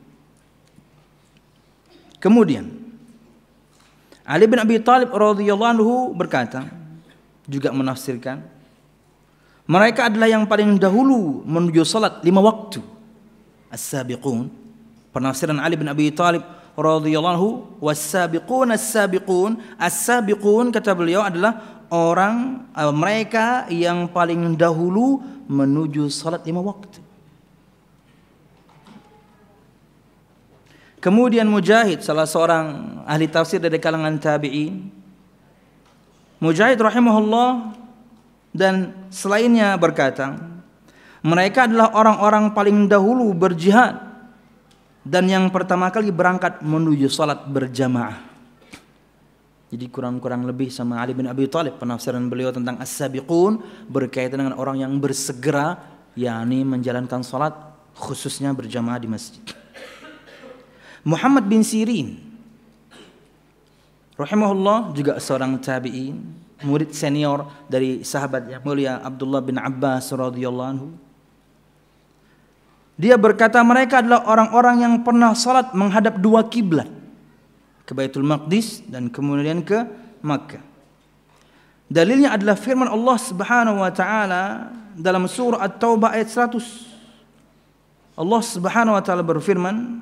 Kemudian Ali bin Abi Thalib radhiyallahu anhu berkata, juga menafsirkan, mereka adalah yang paling dahulu menuju salat lima waktu. As-sabiqun. Penafsiran Ali bin Abi Thalib radhiyallahu anhu, was-sabiqun as-sabiqun. As-sabiqun kata beliau adalah orang uh, mereka yang paling dahulu menuju salat lima waktu. Kemudian Mujahid, salah seorang ahli tafsir dari kalangan tabi'in, Mujahid rahimahullah dan selainnya berkata, mereka adalah orang-orang paling dahulu berjihad dan yang pertama kali berangkat menuju salat berjamaah. Jadi kurang-kurang lebih sama Ali bin Abi Thalib penafsiran beliau tentang as-sabiqun berkaitan dengan orang yang bersegera, yakni menjalankan salat khususnya berjamaah di masjid. Muhammad bin Sirin rahimahullah juga seorang tabi'in, murid senior dari sahabat yang mulia Abdullah bin Abbas radhiyallahu anhu. Dia berkata mereka adalah orang-orang yang pernah salat menghadap dua kiblat, ke Baitul Maqdis dan kemudian ke Makkah. Dalilnya adalah firman Allah Subhanahu wa taala dalam surah At-Taubah ayat seratus. Allah Subhanahu wa taala berfirman,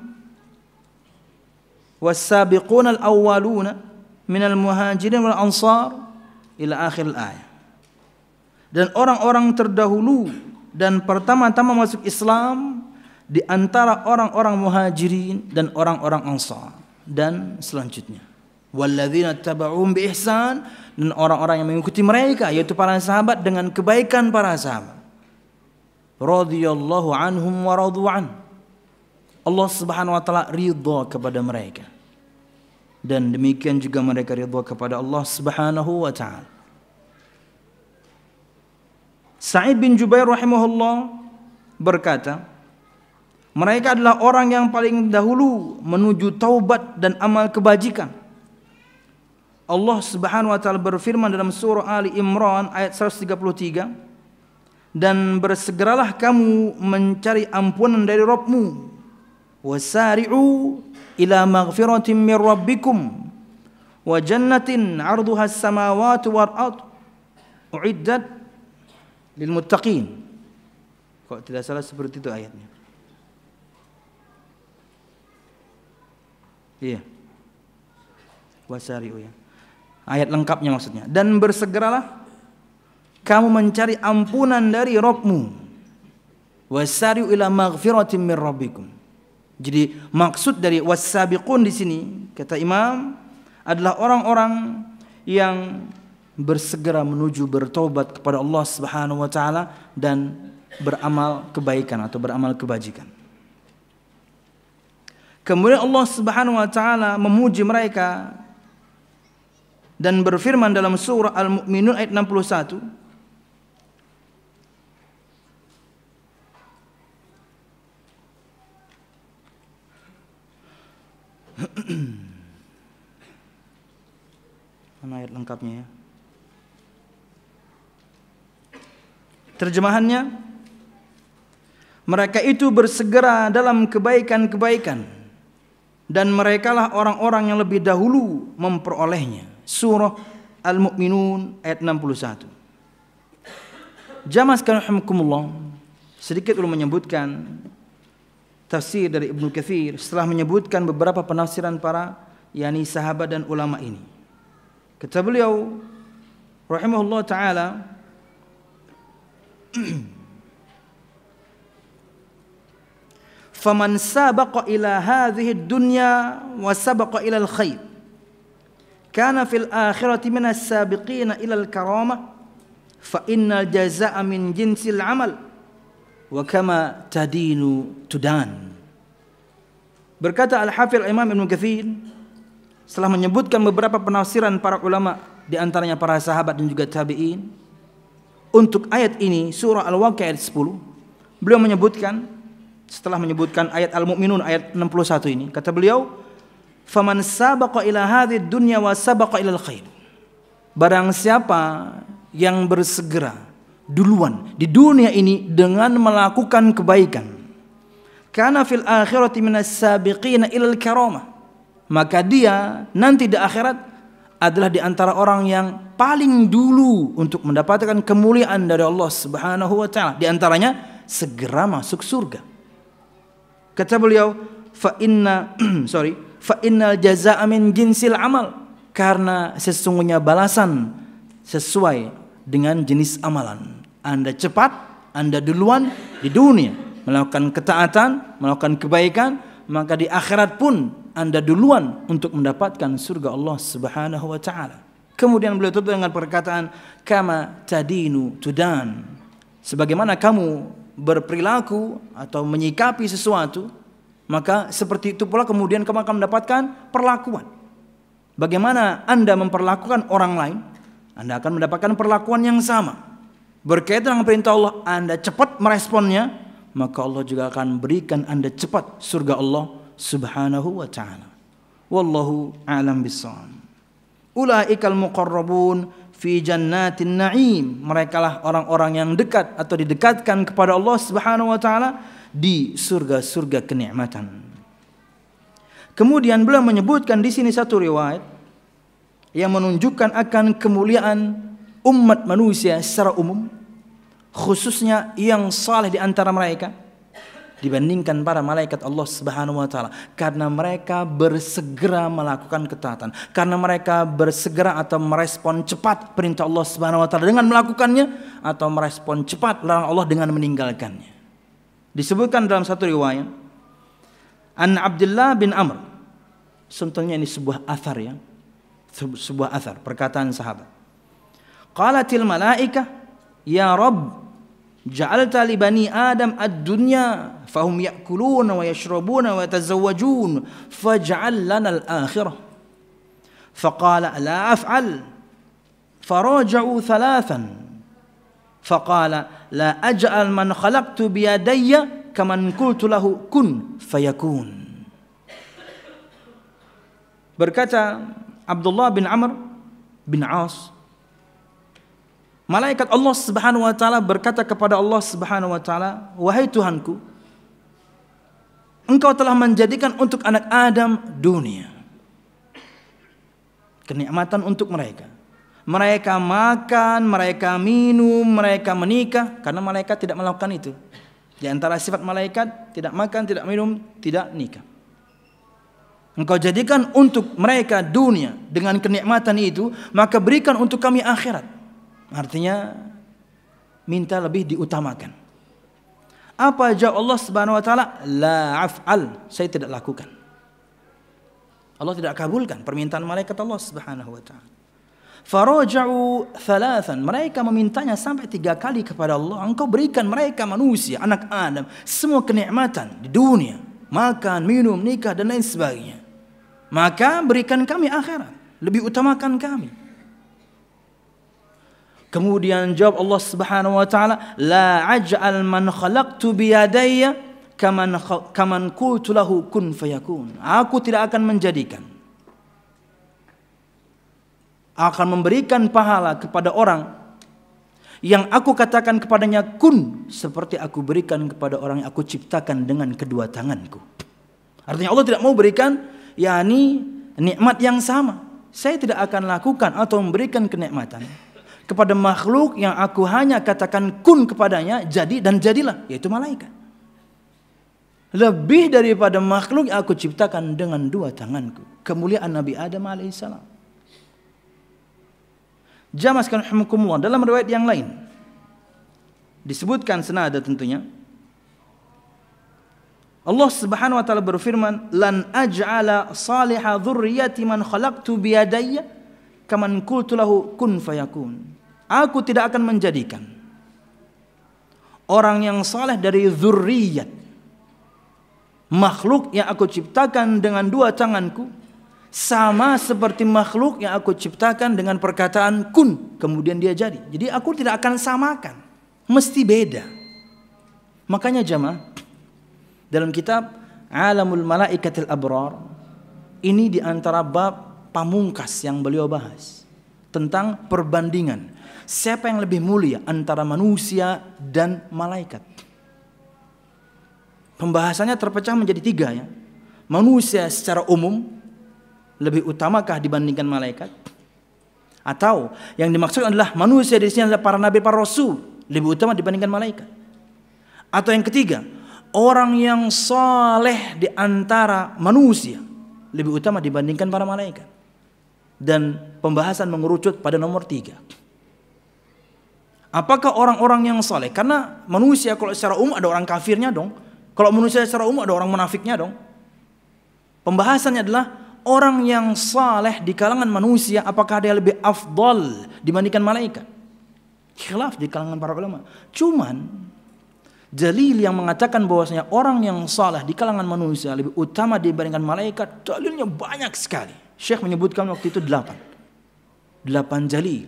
was-sabiquna al-awwaluna minal muhajirin wal ansar ila akhir ayat. Dan orang-orang terdahulu dan pertama-tama masuk Islam di antara orang-orang muhajirin dan orang-orang ansar dan selanjutnya. Walladzina tabauhum bi ihsan, dan orang-orang yang mengikuti mereka yaitu para sahabat dengan kebaikan para sahabat. Radhiyallahu anhum wa radu an. Allah Subhanahu wa taala ridha kepada mereka. Dan demikian juga mereka ridha kepada Allah Subhanahu wa taala. Sa'id bin Jubair rahimahullah berkata, mereka adalah orang yang paling dahulu menuju taubat dan amal kebajikan. Allah Subhanahu wa taala berfirman dalam surah Ali Imran ayat seratus tiga puluh tiga, dan bersegeralah kamu mencari ampunan dari Rabbmu, wasari'u ila maghfiratin min rabbikum wa jannatin 'arduha as-samawati wal ard u'iddat lil muttaqin. Kok tidak salah seperti itu ayatnya? Iya. Wasari'u ya. Ayat lengkapnya maksudnya. Dan bersegeralah kamu mencari ampunan dari Rabbmu, wasari'u ila maghfiratin min rabbikum. Jadi maksud dari was-sabiqun di sini kata Imam adalah orang-orang yang bersegera menuju bertobat kepada Allah Subhanahu wa taala dan beramal kebaikan atau beramal kebajikan. Kemudian Allah Subhanahu wa taala memuji mereka dan berfirman dalam surah Al-Mu'minun ayat enam puluh satu, mana ayat lengkapnya ya? Terjemahannya, mereka itu bersegera dalam kebaikan-kebaikan dan merekalah orang-orang yang lebih dahulu memperolehnya. Surah Al-Mu'minun ayat enam puluh satu. Jamaah sekalian rahimakumullah, sedikit ulama menyebutkan tafsir dari Ibnu Katsir setelah menyebutkan beberapa penafsiran para yakni sahabat dan ulama ini. Kata beliau rahimahullah taala, faman sabaqa ila hadhihi ad-dunya wa sabaqa ila al-khair kana fil akhirati minas sabiqina ila al-karamah fa innal jazaa'a min jinsil amal wa kama tadinu tudan. Berkata Al-Hafidz Imam Ibnu Katsir setelah menyebutkan beberapa penafsiran para ulama di antaranya para sahabat dan juga tabi'in untuk ayat ini surah Al-Waqiah ayat sepuluh, beliau menyebutkan setelah menyebutkan ayat Al-Mu'minun ayat enam puluh satu ini, kata beliau, faman sabaqa ila hadhid dunya wa sabaqa ilal khair. Barang siapa yang bersegera duluan di dunia ini dengan melakukan kebaikan, kana fil akhirati minas sabiqina ilal karamah, maka dia nanti di akhirat adalah di antara orang yang paling dulu untuk mendapatkan kemuliaan dari Allah Subhanahu wa taala. Di antaranya segera masuk surga. Kata beliau, fa inna sorry, fa innal jazaa'a min jinsil amal, karena sesungguhnya balasan sesuai dengan jenis amalan. Anda cepat, Anda duluan di dunia melakukan ketaatan, melakukan kebaikan, maka di akhirat pun Anda duluan untuk mendapatkan surga Allah Subhanahu wa taala. Kemudian beliau tutup dengan perkataan kama tadinu tudan. Sebagaimana kamu berperilaku atau menyikapi sesuatu, maka seperti itu pula kemudian kamu akan mendapatkan perlakuan. Bagaimana Anda memperlakukan orang lain, Anda akan mendapatkan perlakuan yang sama. Berkaitan dengan perintah Allah, Anda cepat meresponnya, maka Allah juga akan berikan Anda cepat surga Allah Subhanahu wa ta'ala. Wallahu a'lam bissawab. Ulaikal muqarrabun fi jannatin na'im. Merekalah orang-orang yang dekat atau didekatkan kepada Allah Subhanahu wa taala di surga-surga kenikmatan. Kemudian beliau menyebutkan di sini satu riwayat yang menunjukkan akan kemuliaan umat manusia secara umum, khususnya yang saleh di antara mereka dibandingkan para malaikat Allah Subhanahu wa taala, karena mereka bersegera melakukan ketaatan, karena mereka bersegera atau merespon cepat perintah Allah Subhanahu wa taala dengan melakukannya, atau merespon cepat larangan Allah dengan meninggalkannya. Disebutkan dalam satu riwayat an Abdullah bin Amr, contohnya ini sebuah athar ya, Sebuah athar, perkataan sahabat. Qalatil malaikah, ya Rabb, ja'alta li bani Adam ad-dunya fahum ya'kuluna wa yashrabuna wa yatazawwajun faj'al lana al-akhirah. Faqala la af'al. Faraja'u thalathan. Faqala la aj'al man khalaqtu biyadayya kaman qultu lahu kun fayakun. Berkata Abdullah bin Amr bin As, malaikat Allah Subhanahu wa taala berkata kepada Allah Subhanahu wa taala, "Wahai Tuhanku, Engkau telah menjadikan untuk anak Adam dunia, kenikmatan untuk mereka. Mereka makan, mereka minum, mereka menikah, karena malaikat tidak melakukan itu. Di antara sifat malaikat, tidak makan, tidak minum, tidak nikah. Engkau jadikan untuk mereka dunia dengan kenikmatan itu, maka berikan untuk kami akhirat." Artinya minta lebih diutamakan. Apa jawab Allah Subhanahu wa taala? La af'al, saya tidak lakukan. Allah tidak kabulkan permintaan malaikat Allah Subhanahu wa taala. Faraja'u thalathan, mereka memintanya sampai tiga kali kepada Allah. Engkau berikan mereka manusia, anak Adam, semua kenikmatan di dunia, makan, minum, nikah dan lain sebagainya. Maka berikan kami akhirat, lebih utamakan kami. Kemudian jawab Allah Subhanahu wa taala, la aj'al man khalaqtu biyadayya kaman kaman qultu lahu kun fayakun. Aku tidak akan menjadikan, akan memberikan pahala kepada orang yang aku katakan kepadanya kun, seperti aku berikan kepada orang yang aku ciptakan dengan kedua tanganku. Artinya Allah tidak mau berikan yakni nikmat yang sama. Saya tidak akan lakukan atau memberikan kenikmatan kepada makhluk yang aku hanya katakan kun kepadanya, jadi dan jadilah, yaitu malaikat. Lebih daripada makhluk yang aku ciptakan dengan dua tanganku. Kemuliaan Nabi Adam alaihissalam. Jamaah sekalian rahimakumullah, dalam riwayat yang lain disebutkan senada tentunya, Allah Subhanahu wa taala berfirman, "Lan aj'ala salihah dzurriyyati man khalaqtu biyadayya kaman qultu lahu kun fayakun." Aku tidak akan menjadikan orang yang saleh dari dzurriyyat, makhluk yang aku ciptakan dengan dua tanganku, sama seperti makhluk yang aku ciptakan dengan perkataan kun, kemudian dia jadi. Jadi aku tidak akan samakan, mesti beda. Makanya jamaah, dalam kitab Alamul Malaikatil Abrar, ini di antara bab pamungkas yang beliau bahas tentang perbandingan siapa yang lebih mulia antara manusia dan malaikat. Pembahasannya terpecah menjadi tiga ya. Manusia secara umum lebih utamakah dibandingkan malaikat? Atau yang dimaksud adalah manusia di sini adalah para nabi, para rasul, lebih utama dibandingkan malaikat? Atau yang ketiga, orang yang saleh di antara manusia lebih utama dibandingkan para malaikat? Dan pembahasan mengerucut pada nomor tiga. Apakah orang-orang yang saleh? Karena manusia kalau secara umum ada orang kafirnya dong. Kalau manusia secara umum ada orang munafiknya dong. Pembahasannya adalah orang yang saleh di kalangan manusia, apakah dia lebih afdal dibandingkan malaikat? Khilaf di kalangan para ulama. Cuman dalil yang mengatakan bahwasanya orang yang saleh di kalangan manusia lebih utama dibandingkan malaikat, dalilnya banyak sekali. Syekh menyebutkan waktu itu delapan. Delapan dalil.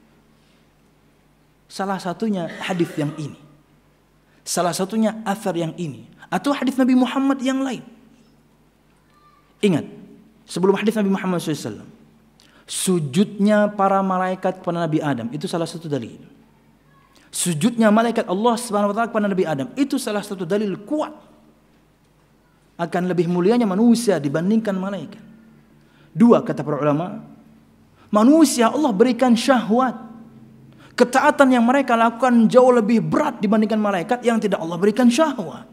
Salah satunya hadis yang ini. Salah satunya athar yang ini. Atau hadis Nabi Muhammad yang lain. Ingat, sebelum hadis Nabi Muhammad shallallahu alaihi wasallam, sujudnya para malaikat kepada Nabi Adam, itu salah satu dalil. Sujudnya malaikat Allah Subhanahu wa taala kepada Nabi Adam, itu salah satu dalil kuat akan lebih mulianya manusia dibandingkan malaikat. Dua, kata para ulama, manusia Allah berikan syahwat. Ketaatan yang mereka lakukan jauh lebih berat dibandingkan malaikat yang tidak Allah berikan syahwat.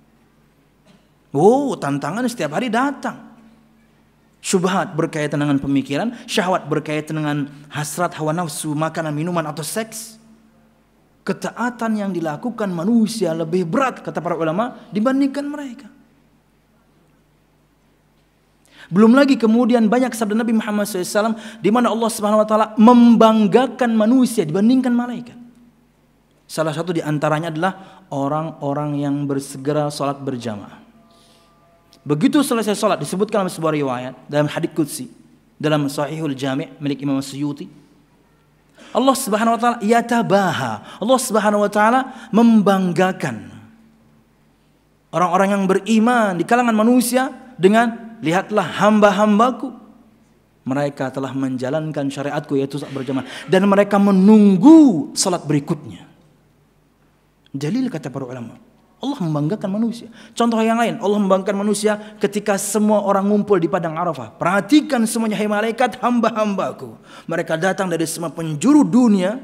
Oh, tantangan setiap hari datang. Syubhat berkaitan dengan pemikiran, syahwat berkaitan dengan hasrat hawa nafsu, makanan, minuman atau seks. Ketaatan yang dilakukan manusia lebih berat, kata para ulama, dibandingkan mereka. Belum lagi kemudian banyak sabda Nabi Muhammad shallallahu alaihi wasallam di mana Allah Subhanahu Wa Taala membanggakan manusia dibandingkan malaikat. Salah satu di antaranya adalah orang-orang yang bersegera salat berjamaah. Begitu selesai salat disebutkan dalam sebuah riwayat dalam hadits qudsi dalam Sahihul Jami' milik Imam Suyuti. Allah Subhanahu Wa Taala yatabaha. Allah Subhanahu Wa Taala membanggakan orang-orang yang beriman di kalangan manusia dengan lihatlah hamba-hambaku. Mereka telah menjalankan syariatku yaitu salat berjamaah dan mereka menunggu salat berikutnya. Dalil kata para ulama, Allah membanggakan manusia. Contoh yang lain, Allah membanggakan manusia ketika semua orang ngumpul di padang Arafah. Perhatikan semuanya, hai malaikat, hamba-hambaku. Mereka datang dari semua penjuru dunia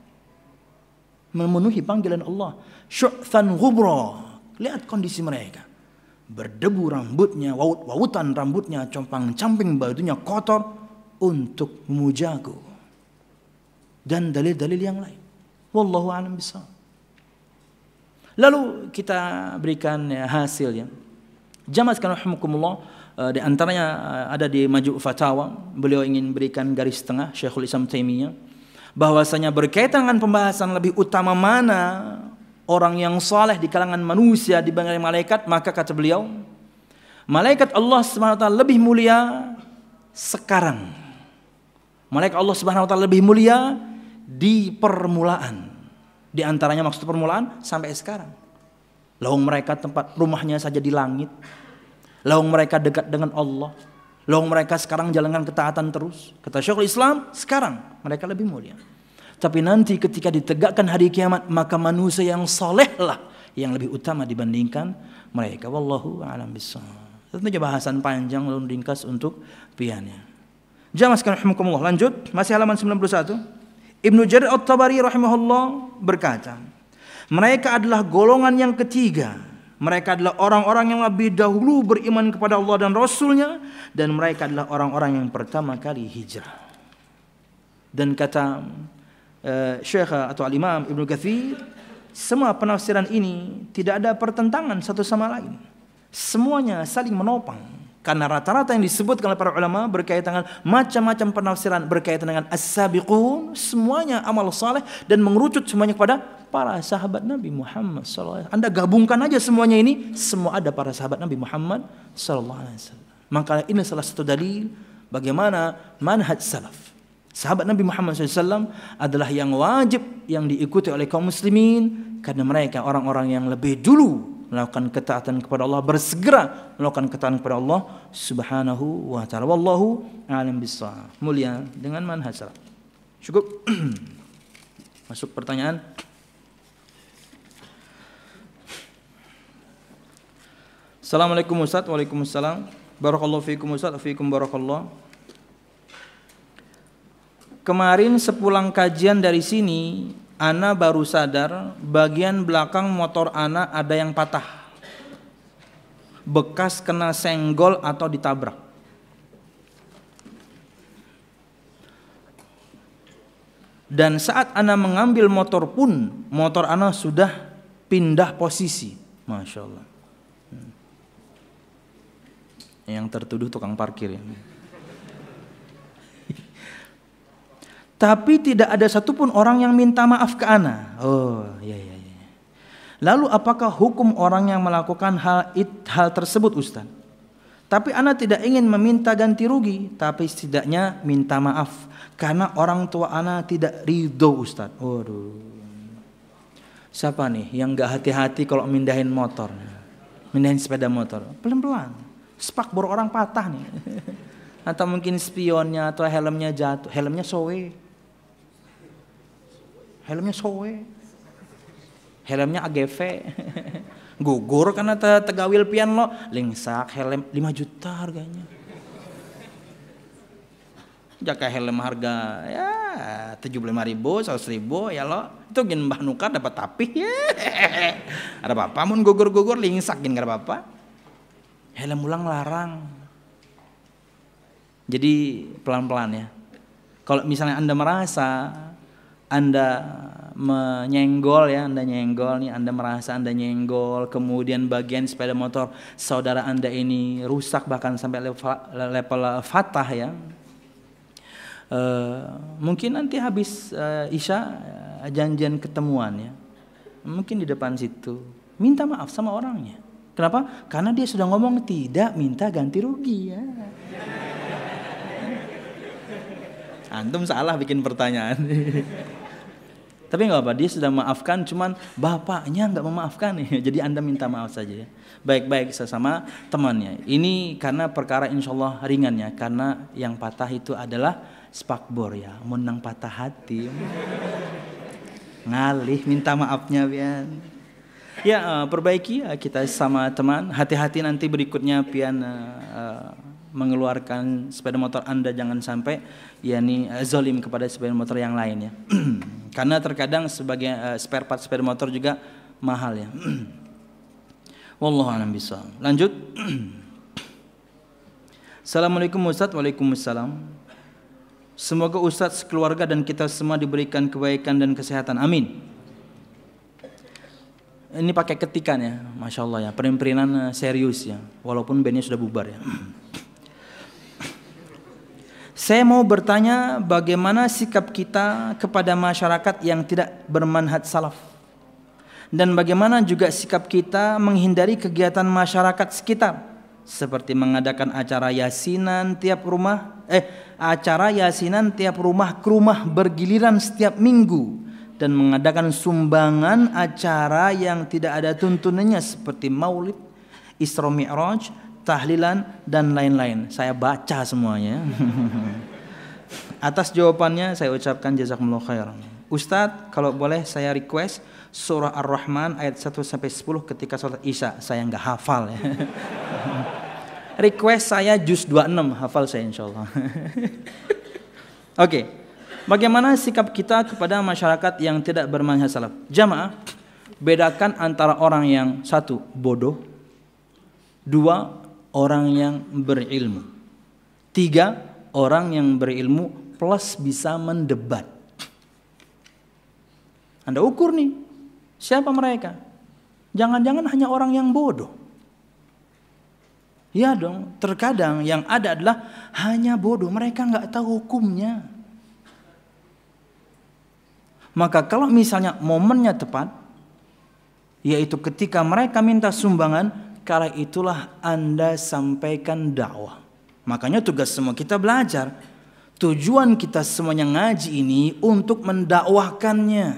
memenuhi panggilan Allah. Syu'than ghubra. Lihat kondisi mereka. Berdebu rambutnya, waut-wautan rambutnya, compang-camping bajunya kotor untuk memujaku. Dan dalil-dalil yang lain. Wallahu a'lam bishawab. Lalu kita berikan ya, hasilnya. Jamaah sekalian rahimakumullah, uh, di antaranya uh, ada di Maju' Fatawa, beliau ingin berikan garis tengah Syekhul Islam Taimiyah bahwasanya berkaitan dengan pembahasan lebih utama mana orang yang saleh di kalangan manusia dibanding malaikat, maka kata beliau, malaikat Allah Subhanahu wa taala lebih mulia sekarang. Malaikat Allah Subhanahu wa taala lebih mulia di permulaan. Di antaranya maksud permulaan sampai sekarang. Lawang mereka tempat rumahnya saja di langit. Lawang mereka dekat dengan Allah. Lawang mereka sekarang jalankan ketaatan terus. Kata Syekhul Islam, sekarang mereka lebih mulia. Tapi nanti ketika ditegakkan hari kiamat, maka manusia yang solehlah yang lebih utama dibandingkan mereka. Wallahu a'lam bishawab. Tentunya bahasan panjang lalu ringkas untuk piannya. Jamaah sekalian rahimakumullah. Lanjut, masih halaman sembilan puluh satu. Ibnu Jarir At-Tabari rahimahullah berkata, mereka adalah golongan yang ketiga. Mereka adalah orang-orang yang lebih dahulu beriman kepada Allah dan Rasulnya, dan mereka adalah orang-orang yang pertama kali hijrah. Dan kata uh, Syekh atau Al-Imam Ibnu Katsir, semua penafsiran ini tidak ada pertentangan satu sama lain. Semuanya saling menopang. Karena rata-rata yang disebutkan oleh para ulama berkaitan dengan macam-macam penafsiran berkaitan dengan as-sabiqun, semuanya amal saleh dan mengerucut semuanya kepada para sahabat Nabi Muhammad sallallahu alaihi wasallam. Anda gabungkan aja semuanya ini, semua ada para sahabat Nabi Muhammad sallallahu alaihi wasallam. Maka ini salah satu dalil bagaimana manhaj salaf. Sahabat Nabi Muhammad sallallahu alaihi wasallam adalah yang wajib yang diikuti oleh kaum muslimin karena mereka orang-orang yang lebih dulu melakukan ketaatan kepada Allah, bersegera melakukan ketaatan kepada Allah Subhanahu wa taala. Wallahu a'lam bishawab. Mulia dengan manhaj salaf. Cukup. Masuk pertanyaan. Assalamualaikum Ustaz. Waalaikumsalam. Barakallahu fiikum Ustaz, fiikum barakallah. Kemarin sepulang kajian dari sini, ana baru sadar bagian belakang motor ana ada yang patah, bekas kena senggol atau ditabrak. Dan saat ana mengambil motor pun, motor ana sudah pindah posisi. Masya Allah. Yang tertuduh tukang parkir ya. Tapi tidak ada satupun orang yang minta maaf ke ana. Oh, iya iya iya. Lalu apakah hukum orang yang melakukan hal it, hal tersebut, Ustaz? Tapi ana tidak ingin meminta ganti rugi, tapi setidaknya minta maaf karena orang tua ana tidak ridho, Ustaz. Waduh. Siapa nih yang enggak hati-hati kalau mindahin motor? Mindahin sepeda motor. Pelan-pelan. Spakbor orang patah nih. Atau mungkin spionnya atau helmnya jatuh, helmnya sowe. Helmnya sowe, helmnya A G V, gugur karena tegawil pian lo, lingsak helm lima juta harganya. Jaka helm harga ya tujuh puluh lima ribu, seratus ribu ya lo, itu gin mbah nuka dapat tapih ya. Ada apa-apa mun gugur-gugur lingsak gin gak ada apa-apa. Helm ulang larang. Jadi pelan-pelan ya. Kalau misalnya Anda merasa Anda menyenggol ya, Anda nyenggol nih, Anda merasa Anda nyenggol, kemudian bagian sepeda motor saudara Anda ini rusak bahkan sampai level, level fatah ya. Uh, mungkin nanti habis uh, Isya uh, janjian ketemuan ya. Mungkin di depan situ. Minta maaf sama orangnya. Kenapa? Karena dia sudah ngomong tidak minta ganti rugi ya. Antum salah bikin pertanyaan. Tapi nggak apa, dia sudah maafkan, cuman bapaknya nggak memaafkan nih. Jadi Anda minta maaf saja ya. Baik-baik sesama temannya. Ini karena perkara insya Allah ringan ya. Karena yang patah itu adalah spakbor ya, menang patah hati. Ngalih minta maafnya pian. Ya perbaiki ya, kita sama teman. Hati-hati nanti berikutnya pian uh, mengeluarkan sepeda motor Anda jangan sampai yakni uh, zalim kepada sepeda motor yang lain ya. Karena terkadang sebagai uh, spare part sepeda motor juga mahal ya. Wallahu a'lam bishawab. Lanjut. Assalamualaikum Ustaz. Waalaikumsalam. Semoga Ustaz, keluarga dan kita semua diberikan kebaikan dan kesehatan. Amin. Ini pakai ketikan ya, Masya Allah ya. Perin-perinan serius ya. Walaupun bandnya sudah bubar ya. Saya mau bertanya bagaimana sikap kita kepada masyarakat yang tidak bermanhaj salaf. Dan bagaimana juga sikap kita menghindari kegiatan masyarakat sekitar. Seperti mengadakan acara yasinan tiap rumah, eh acara yasinan tiap rumah ke rumah bergiliran setiap minggu dan mengadakan sumbangan acara yang tidak ada tuntunannya seperti maulid, Isra Mi'raj, tahlilan dan lain-lain. Saya baca semuanya. Atas jawabannya saya ucapkan jazakumullah khairan. Ustadz, kalau boleh saya request surah Ar-Rahman ayat satu sampai sepuluh ketika sholat Isya. Saya nggak hafal ya. Request saya juz dua puluh enam, hafal saya insyaallah. Oke. Okay. Bagaimana sikap kita kepada masyarakat yang tidak bermanhaj salaf? Jamaah, bedakan antara orang yang satu bodoh, dua orang yang berilmu, tiga orang yang berilmu plus bisa mendebat. Anda ukur nih, siapa mereka? Jangan-jangan hanya orang yang bodoh. Ya dong, terkadang yang ada adalah hanya bodoh, mereka nggak tahu hukumnya. Maka kalau misalnya momennya tepat, yaitu ketika mereka minta sumbangan, kala itulah Anda sampaikan dakwah. Makanya tugas semua kita belajar. Tujuan kita semuanya ngaji ini untuk mendakwahkannya.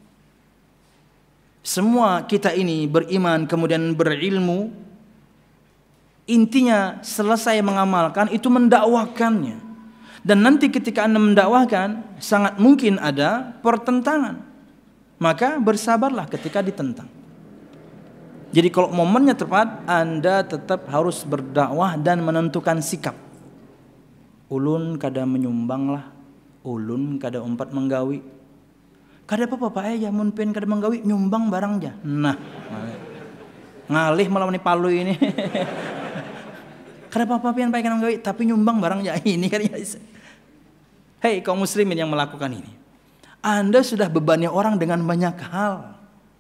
Semua kita ini beriman kemudian berilmu. Intinya selesai mengamalkan itu mendakwahkannya. Dan nanti ketika Anda mendakwahkan sangat mungkin ada pertentangan. Maka bersabarlah ketika ditentang. Jadi kalau momennya tepat, Anda tetap harus berdakwah dan menentukan sikap. Ulun kada menyumbang lah, ulun kada umpat menggawi. Kada apa-apa Pak ya, mun pen kada menggawi nyumbang barang aja. Nah, ngalih malam ini palu ini. Kada apa-apa pian pakai menggawi, tapi nyumbang barang aja ini kan ya. Hei kaum muslimin yang melakukan ini, Anda sudah bebannya orang dengan banyak hal.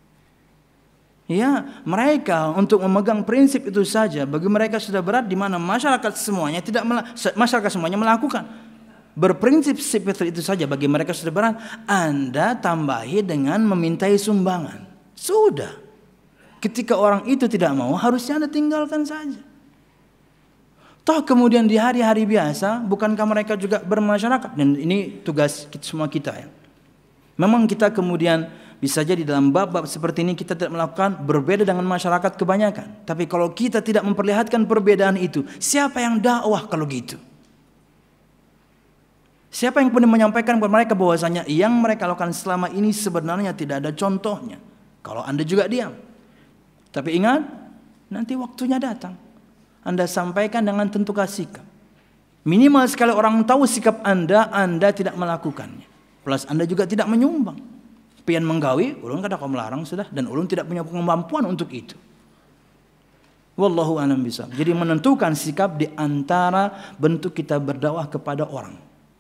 Ya, mereka untuk memegang prinsip itu saja bagi mereka sudah berat, di mana masyarakat semuanya tidak masyarakat semuanya melakukan. Berprinsip seperti itu saja bagi mereka sudah berat. Anda tambahi dengan memintai sumbangan. Sudah. Ketika orang itu tidak mau, harusnya Anda tinggalkan saja. Toh kemudian di hari-hari biasa, bukankah mereka juga bermasyarakat? Dan ini tugas kita, semua kita ya. Memang kita kemudian bisa jadi dalam bab-bab seperti ini kita tidak melakukan, berbeda dengan masyarakat kebanyakan. Tapi kalau kita tidak memperlihatkan perbedaan itu, siapa yang dakwah kalau gitu? Siapa yang kemudian menyampaikan kepada mereka bahwasanya yang mereka lakukan selama ini sebenarnya tidak ada contohnya? Kalau Anda juga diam. Tapi ingat, nanti waktunya datang. Anda sampaikan dengan tentukan sikap. Minimal sekali orang tahu sikap Anda, Anda tidak melakukannya. Plus Anda juga tidak menyumbang. Pian menggawi, ulun kada kau melarang sudah, dan ulun tidak punya kemampuan untuk itu. Wallahu a'lam bishawab. Jadi menentukan sikap di antara bentuk kita berdakwah kepada orang.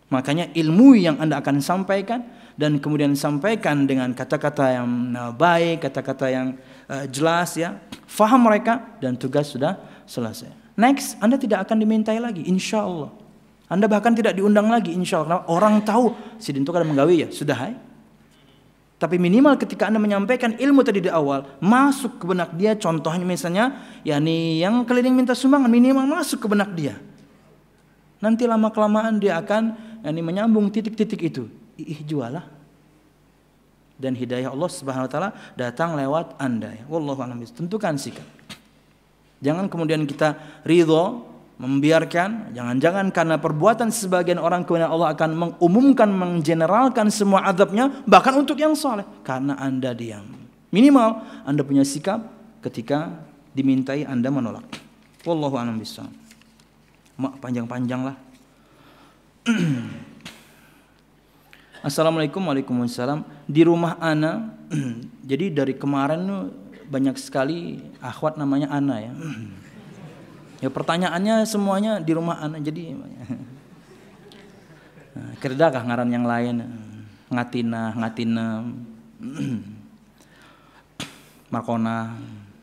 Makanya ilmu yang Anda akan sampaikan dan kemudian sampaikan dengan kata-kata yang baik, kata-kata yang uh, jelas ya, faham mereka dan tugas sudah selesai. Next, Anda tidak akan dimintai lagi, insya Allah. Anda bahkan tidak diundang lagi, insya Allah. Orang tahu si Dinto kada menggawe ya, sudah hai. Tapi minimal ketika Anda menyampaikan ilmu tadi di awal, masuk ke benak dia. Contohnya misalnya, yakni yang keliling minta sumbangan minimal masuk ke benak dia. Nanti lama kelamaan dia akan yakni menyambung titik-titik itu. Ih jualah. Dan hidayah Allah Subhanahu wa taala datang lewat Anda ya. Wallahu a'lam. Tentukan sikap. Jangan kemudian kita ridho, membiarkan, jangan-jangan karena perbuatan sebagian orang kemudian Allah akan mengumumkan, menggeneralkan semua azabnya bahkan untuk yang soleh karena Anda diam. Minimal Anda punya sikap ketika dimintai Anda menolak. Wallahu a'lam bishawab. Mak panjang-panjang lah. Assalamualaikum waalaikumsalam. Di rumah Ana, jadi dari kemarin banyak sekali akhwat namanya Ana ya. Ya pertanyaannya semuanya di rumah Ana. Jadi kerdakah ngaran yang lain? Ngatina, Ngatina, Markona.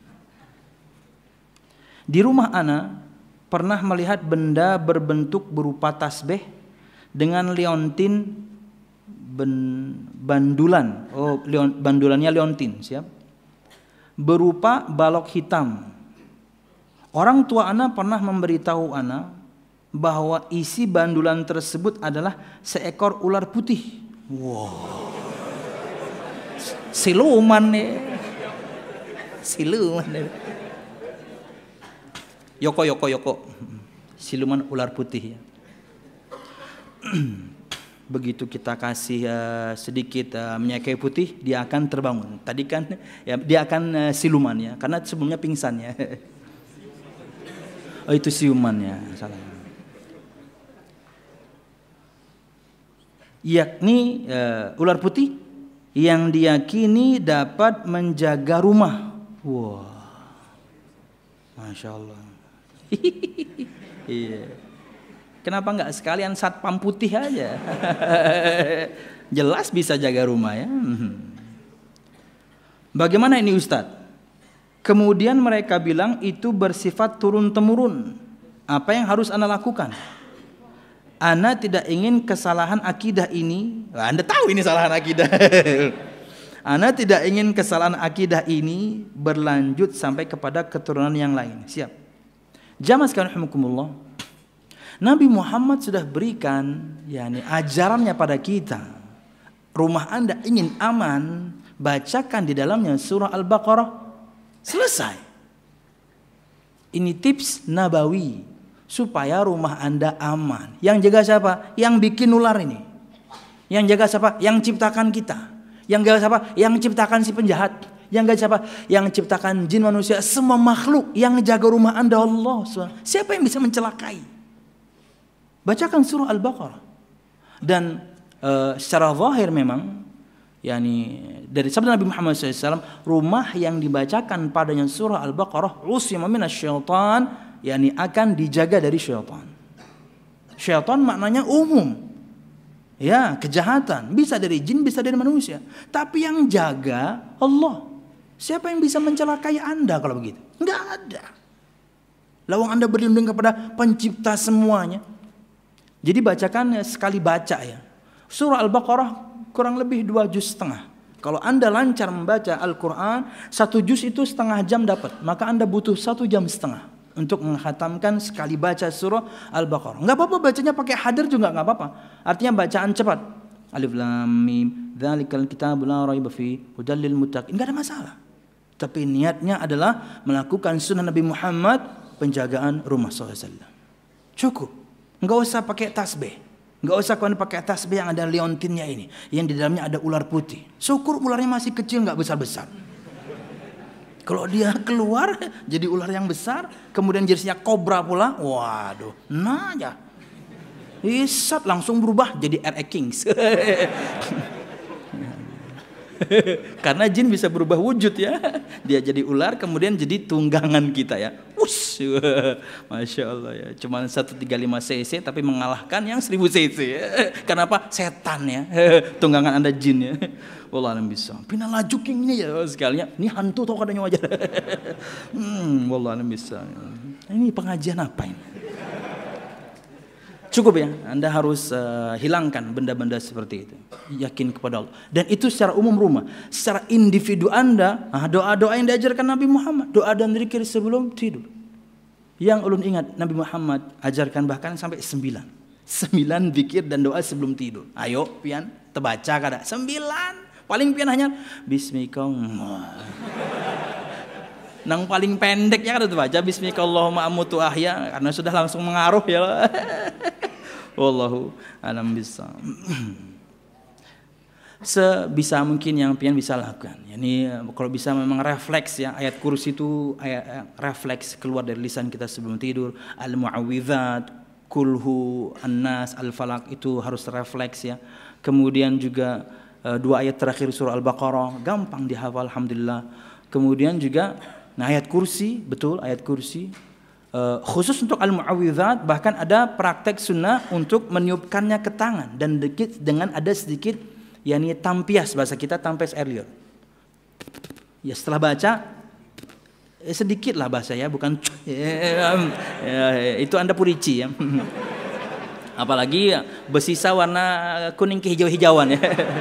Di rumah Ana pernah melihat benda berbentuk berupa tasbih dengan liontin ben, bandulan. Oh, leon, bandulannya liontin, siap. Berupa balok hitam. Orang tua Ana pernah memberitahu Ana bahwa isi bandulan tersebut adalah seekor ular putih. Wow. Siluman nih. Siluman nih. Yoko yoko yoko. Siluman ular putih ya. Begitu kita kasih uh, sedikit uh, minyak kayu putih, dia akan terbangun. Tadi kan ya, dia akan uh, siluman ya, karena sebelumnya pingsan ya. Oh itu siumannya, salah. Yakni uh, ular putih yang diyakini dapat menjaga rumah. Wah, masya Allah. Iya. Kenapa nggak sekalian satpam putih aja? Jelas bisa jaga rumah ya. Bagaimana ini Ustadz? Kemudian mereka bilang itu bersifat turun-temurun. Apa yang harus Anda lakukan? Anda tidak ingin kesalahan akidah ini. Anda tahu ini kesalahan akidah. Anda tidak ingin kesalahan akidah ini berlanjut sampai kepada keturunan yang lain. Siap. Jamaah sekalian rahimakumullah. Nabi Muhammad sudah berikan yakni ajarannya pada kita. Rumah Anda ingin aman, bacakan di dalamnya surah Al-Baqarah. Selesai. Ini tips nabawi supaya rumah Anda aman. Yang jaga siapa? Yang bikin ular ini. Yang jaga siapa? Yang ciptakan kita. Yang jaga siapa? Yang ciptakan si penjahat. Yang jaga siapa? Yang ciptakan jin manusia, semua makhluk. Yang jaga rumah Anda Allah. Siapa yang bisa mencelakai? Bacakan surah Al-Baqarah. Dan uh, secara zahir memang yakni dari sabda Nabi Muhammad shallallahu alaihi wasallam, rumah yang dibacakan padanya surah Al-Baqarah usima minasyaitan, yakni akan dijaga dari syaitan. Syaitan maknanya umum. Ya, kejahatan bisa dari jin, bisa dari manusia. Tapi yang jaga Allah. Siapa yang bisa mencelakai Anda kalau begitu? Enggak ada. Lawang Anda berlindung kepada pencipta semuanya. Jadi bacakan sekali baca ya. Surah Al-Baqarah kurang lebih dua juz setengah. Kalau Anda lancar membaca Al-Quran, satu juz itu setengah jam dapat. Maka Anda butuh satu jam setengah untuk menghatamkan sekali baca surah Al-Baqarah. Enggak apa-apa bacanya pakai hadir juga enggak apa-apa. Artinya bacaan cepat. Alif Lam Mim, dzalikal kitabul la raiba fi hudal lil muttaqin. Enggak ada masalah. Tapi niatnya adalah melakukan sunnah Nabi Muhammad, penjagaan rumah sallallahu alaihi wasallam. Cukup. Enggak usah pakai tasbih. Enggak usah kau pakai tasbih yang ada liontinnya ini, yang di dalamnya ada ular putih. Syukur ularnya masih kecil, enggak besar-besar. Kalau dia keluar jadi ular yang besar, kemudian jenisnya kobra pula, waduh, nah aja. Isat langsung berubah jadi R A Kings. Karena jin bisa berubah wujud ya. Dia jadi ular kemudian jadi tunggangan kita ya. Us, Masya Allah ya. Cuma seratus tiga puluh lima cc tapi mengalahkan yang seribu cc ya. Kenapa? Setan ya. Tunggangan Anda jin ya. Wallah alam bisa. Pina laju kingnya ya sekalinya. Ini hantu tau kadanya wajar. hmm, Wallah alam bisa. Ini pengajian apa ini? Cukup ya, Anda harus uh, hilangkan benda-benda seperti itu. Yakin kepada Allah. Dan itu secara umum rumah. Secara individu Anda, ah, doa-doa yang diajarkan Nabi Muhammad. Doa dan zikir sebelum tidur. Yang ulun ingat, Nabi Muhammad ajarkan bahkan sampai sembilan. Sembilan zikir dan doa sebelum tidur. Ayo, pian, terbaca kada. Sembilan. Paling pian hanya, Bismillah. Nang paling pendek ya kada terbaca, Bismillahirrahmanirrahim amutu ahya. Karena sudah langsung mengaruh ya. Wallahu alam bisa. Sebisa mungkin yang pian bisa lakukan. Yani kalau bisa memang refleks ya, ayat kursi itu ayat refleks keluar dari lisan kita sebelum tidur. Al-mu'awwidzat, kulhu, an-nas, al-falaq itu harus refleks ya. Kemudian juga uh, dua ayat terakhir surah Al-Baqarah gampang dihafal alhamdulillah. Kemudian juga nah ayat kursi, betul ayat kursi. Uh, khusus untuk al-mu'awwidzat bahkan ada praktek sunnah untuk meniupkannya ke tangan dan dikit dengan ada sedikit yakni tampias bahasa kita tampias air liur. Ya setelah baca eh, sedikit lah bahasa ya bukan ya, ya, itu Anda purici ya. Apalagi bersisa warna kuning kehijau-hijauan ya.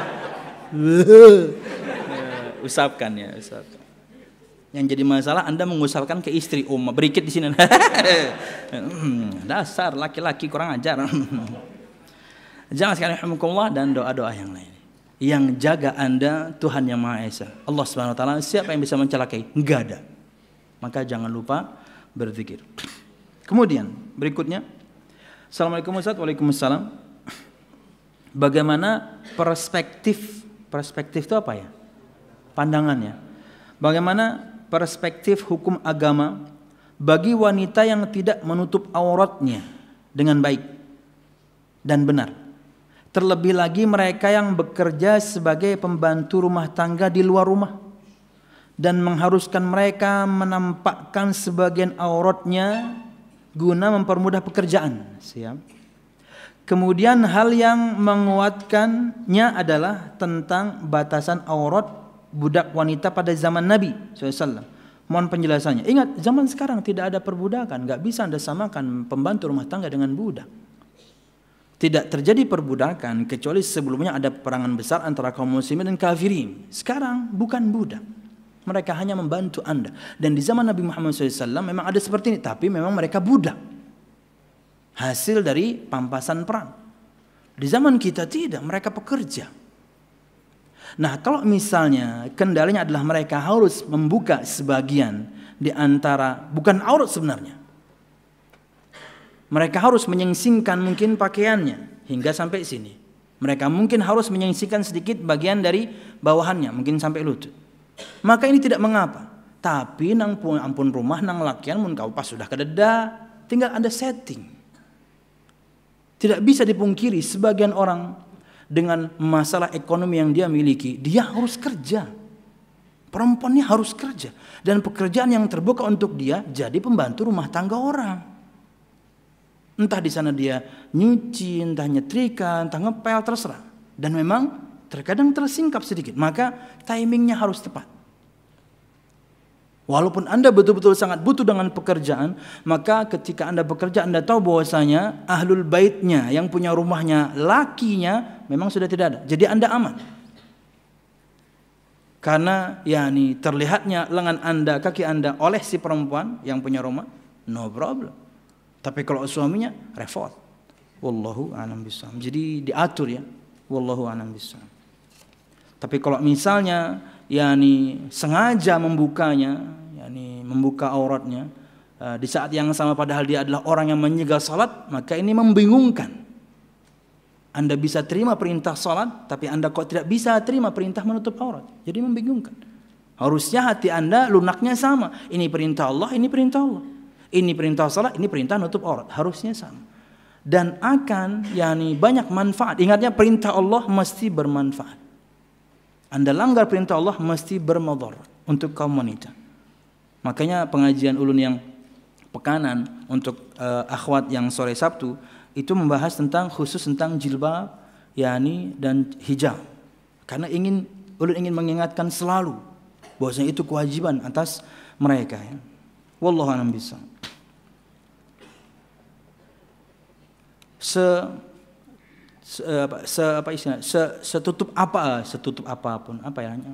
Usapkan ya, usapkan. Yang jadi masalah Anda mengusapkan ke istri, oh berikit di sini. Dasar laki-laki kurang ajar. Jangan sekali alhamdulillah dan doa-doa yang lain. Yang jaga Anda Tuhan yang Maha Esa. Allah Subhanahu wa taala, siapa yang bisa mencelakai? Enggak ada. Maka jangan lupa berzikir. Kemudian berikutnya, Assalamualaikum Ustaz. Waalaikumsalam. Bagaimana perspektif perspektif itu apa ya? Pandangannya. Bagaimana perspektif hukum agama bagi wanita yang tidak menutup auratnya dengan baik dan benar. Terlebih lagi mereka yang bekerja sebagai pembantu rumah tangga di luar rumah dan mengharuskan mereka menampakkan sebagian auratnya guna mempermudah pekerjaan. Siap. Kemudian hal yang menguatkannya adalah tentang batasan aurat budak wanita pada zaman Nabi shallallahu alaihi wasallam. Mohon penjelasannya. Ingat, zaman sekarang tidak ada perbudakan. Gak bisa Anda samakan pembantu rumah tangga dengan budak. Tidak terjadi perbudakan kecuali sebelumnya ada peperangan besar antara kaum muslimin dan kafirin. Sekarang bukan budak. Mereka hanya membantu Anda. Dan di zaman Nabi Muhammad shallallahu alaihi wasallam memang ada seperti ini. Tapi memang mereka budak. Hasil dari pampasan perang. Di zaman kita tidak. Mereka pekerja. Nah, kalau misalnya kendalanya adalah mereka harus membuka sebagian di antara, bukan aurat sebenarnya. Mereka harus menyingsingkan mungkin pakaiannya hingga sampai sini. Mereka mungkin harus menyingsingkan sedikit bagian dari bawahannya, mungkin sampai lutut. Maka ini tidak mengapa. Tapi nang pun ampun rumah nang lakian mun kau pas sudah kededa, tinggal ada setting. Tidak bisa dipungkiri sebagian orang dengan masalah ekonomi yang dia miliki, dia harus kerja. Perempuannya harus kerja. Dan pekerjaan yang terbuka untuk dia jadi pembantu rumah tangga orang. Entah di sana dia nyuci, entah nyetrika, entah ngepel, terserah. Dan memang terkadang tersingkap sedikit. Maka timingnya harus tepat. Walaupun Anda betul-betul sangat butuh dengan pekerjaan, maka ketika Anda bekerja Anda tahu bahwasanya ahlul baitnya yang punya rumahnya, lakinya memang sudah tidak ada. Jadi Anda aman. Karena yakni terlihatnya lengan Anda, kaki Anda oleh si perempuan yang punya rumah, no problem. Tapi kalau suaminya repot. Wallahu a'lam bishawab. Jadi diatur ya. Wallahu a'lam bishawab. Tapi kalau misalnya yakni sengaja membukanya, yakni membuka auratnya uh, di saat yang sama padahal dia adalah orang yang menyegah salat, maka ini membingungkan. Anda bisa terima perintah salat, tapi Anda kok tidak bisa terima perintah menutup aurat. Jadi membingungkan. Harusnya hati Anda lunaknya sama. Ini perintah Allah, ini perintah Allah. Ini perintah salat, ini perintah menutup aurat. Harusnya sama. Dan akan yakni banyak manfaat. Ingatnya perintah Allah mesti bermanfaat. Anda langgar perintah Allah mesti bermadhar untuk kaum wanita. Makanya pengajian ulun yang pekanan untuk uh, akhwat yang sore Sabtu itu membahas tentang khusus tentang jilbab, yakni dan hijab. Karena ingin ulun ingin mengingatkan selalu bahwasanya itu kewajiban atas mereka ya. Wallahu a'lam bishawab. Se, se apa se apa istilah se, setutup apa setutup apapun apa ya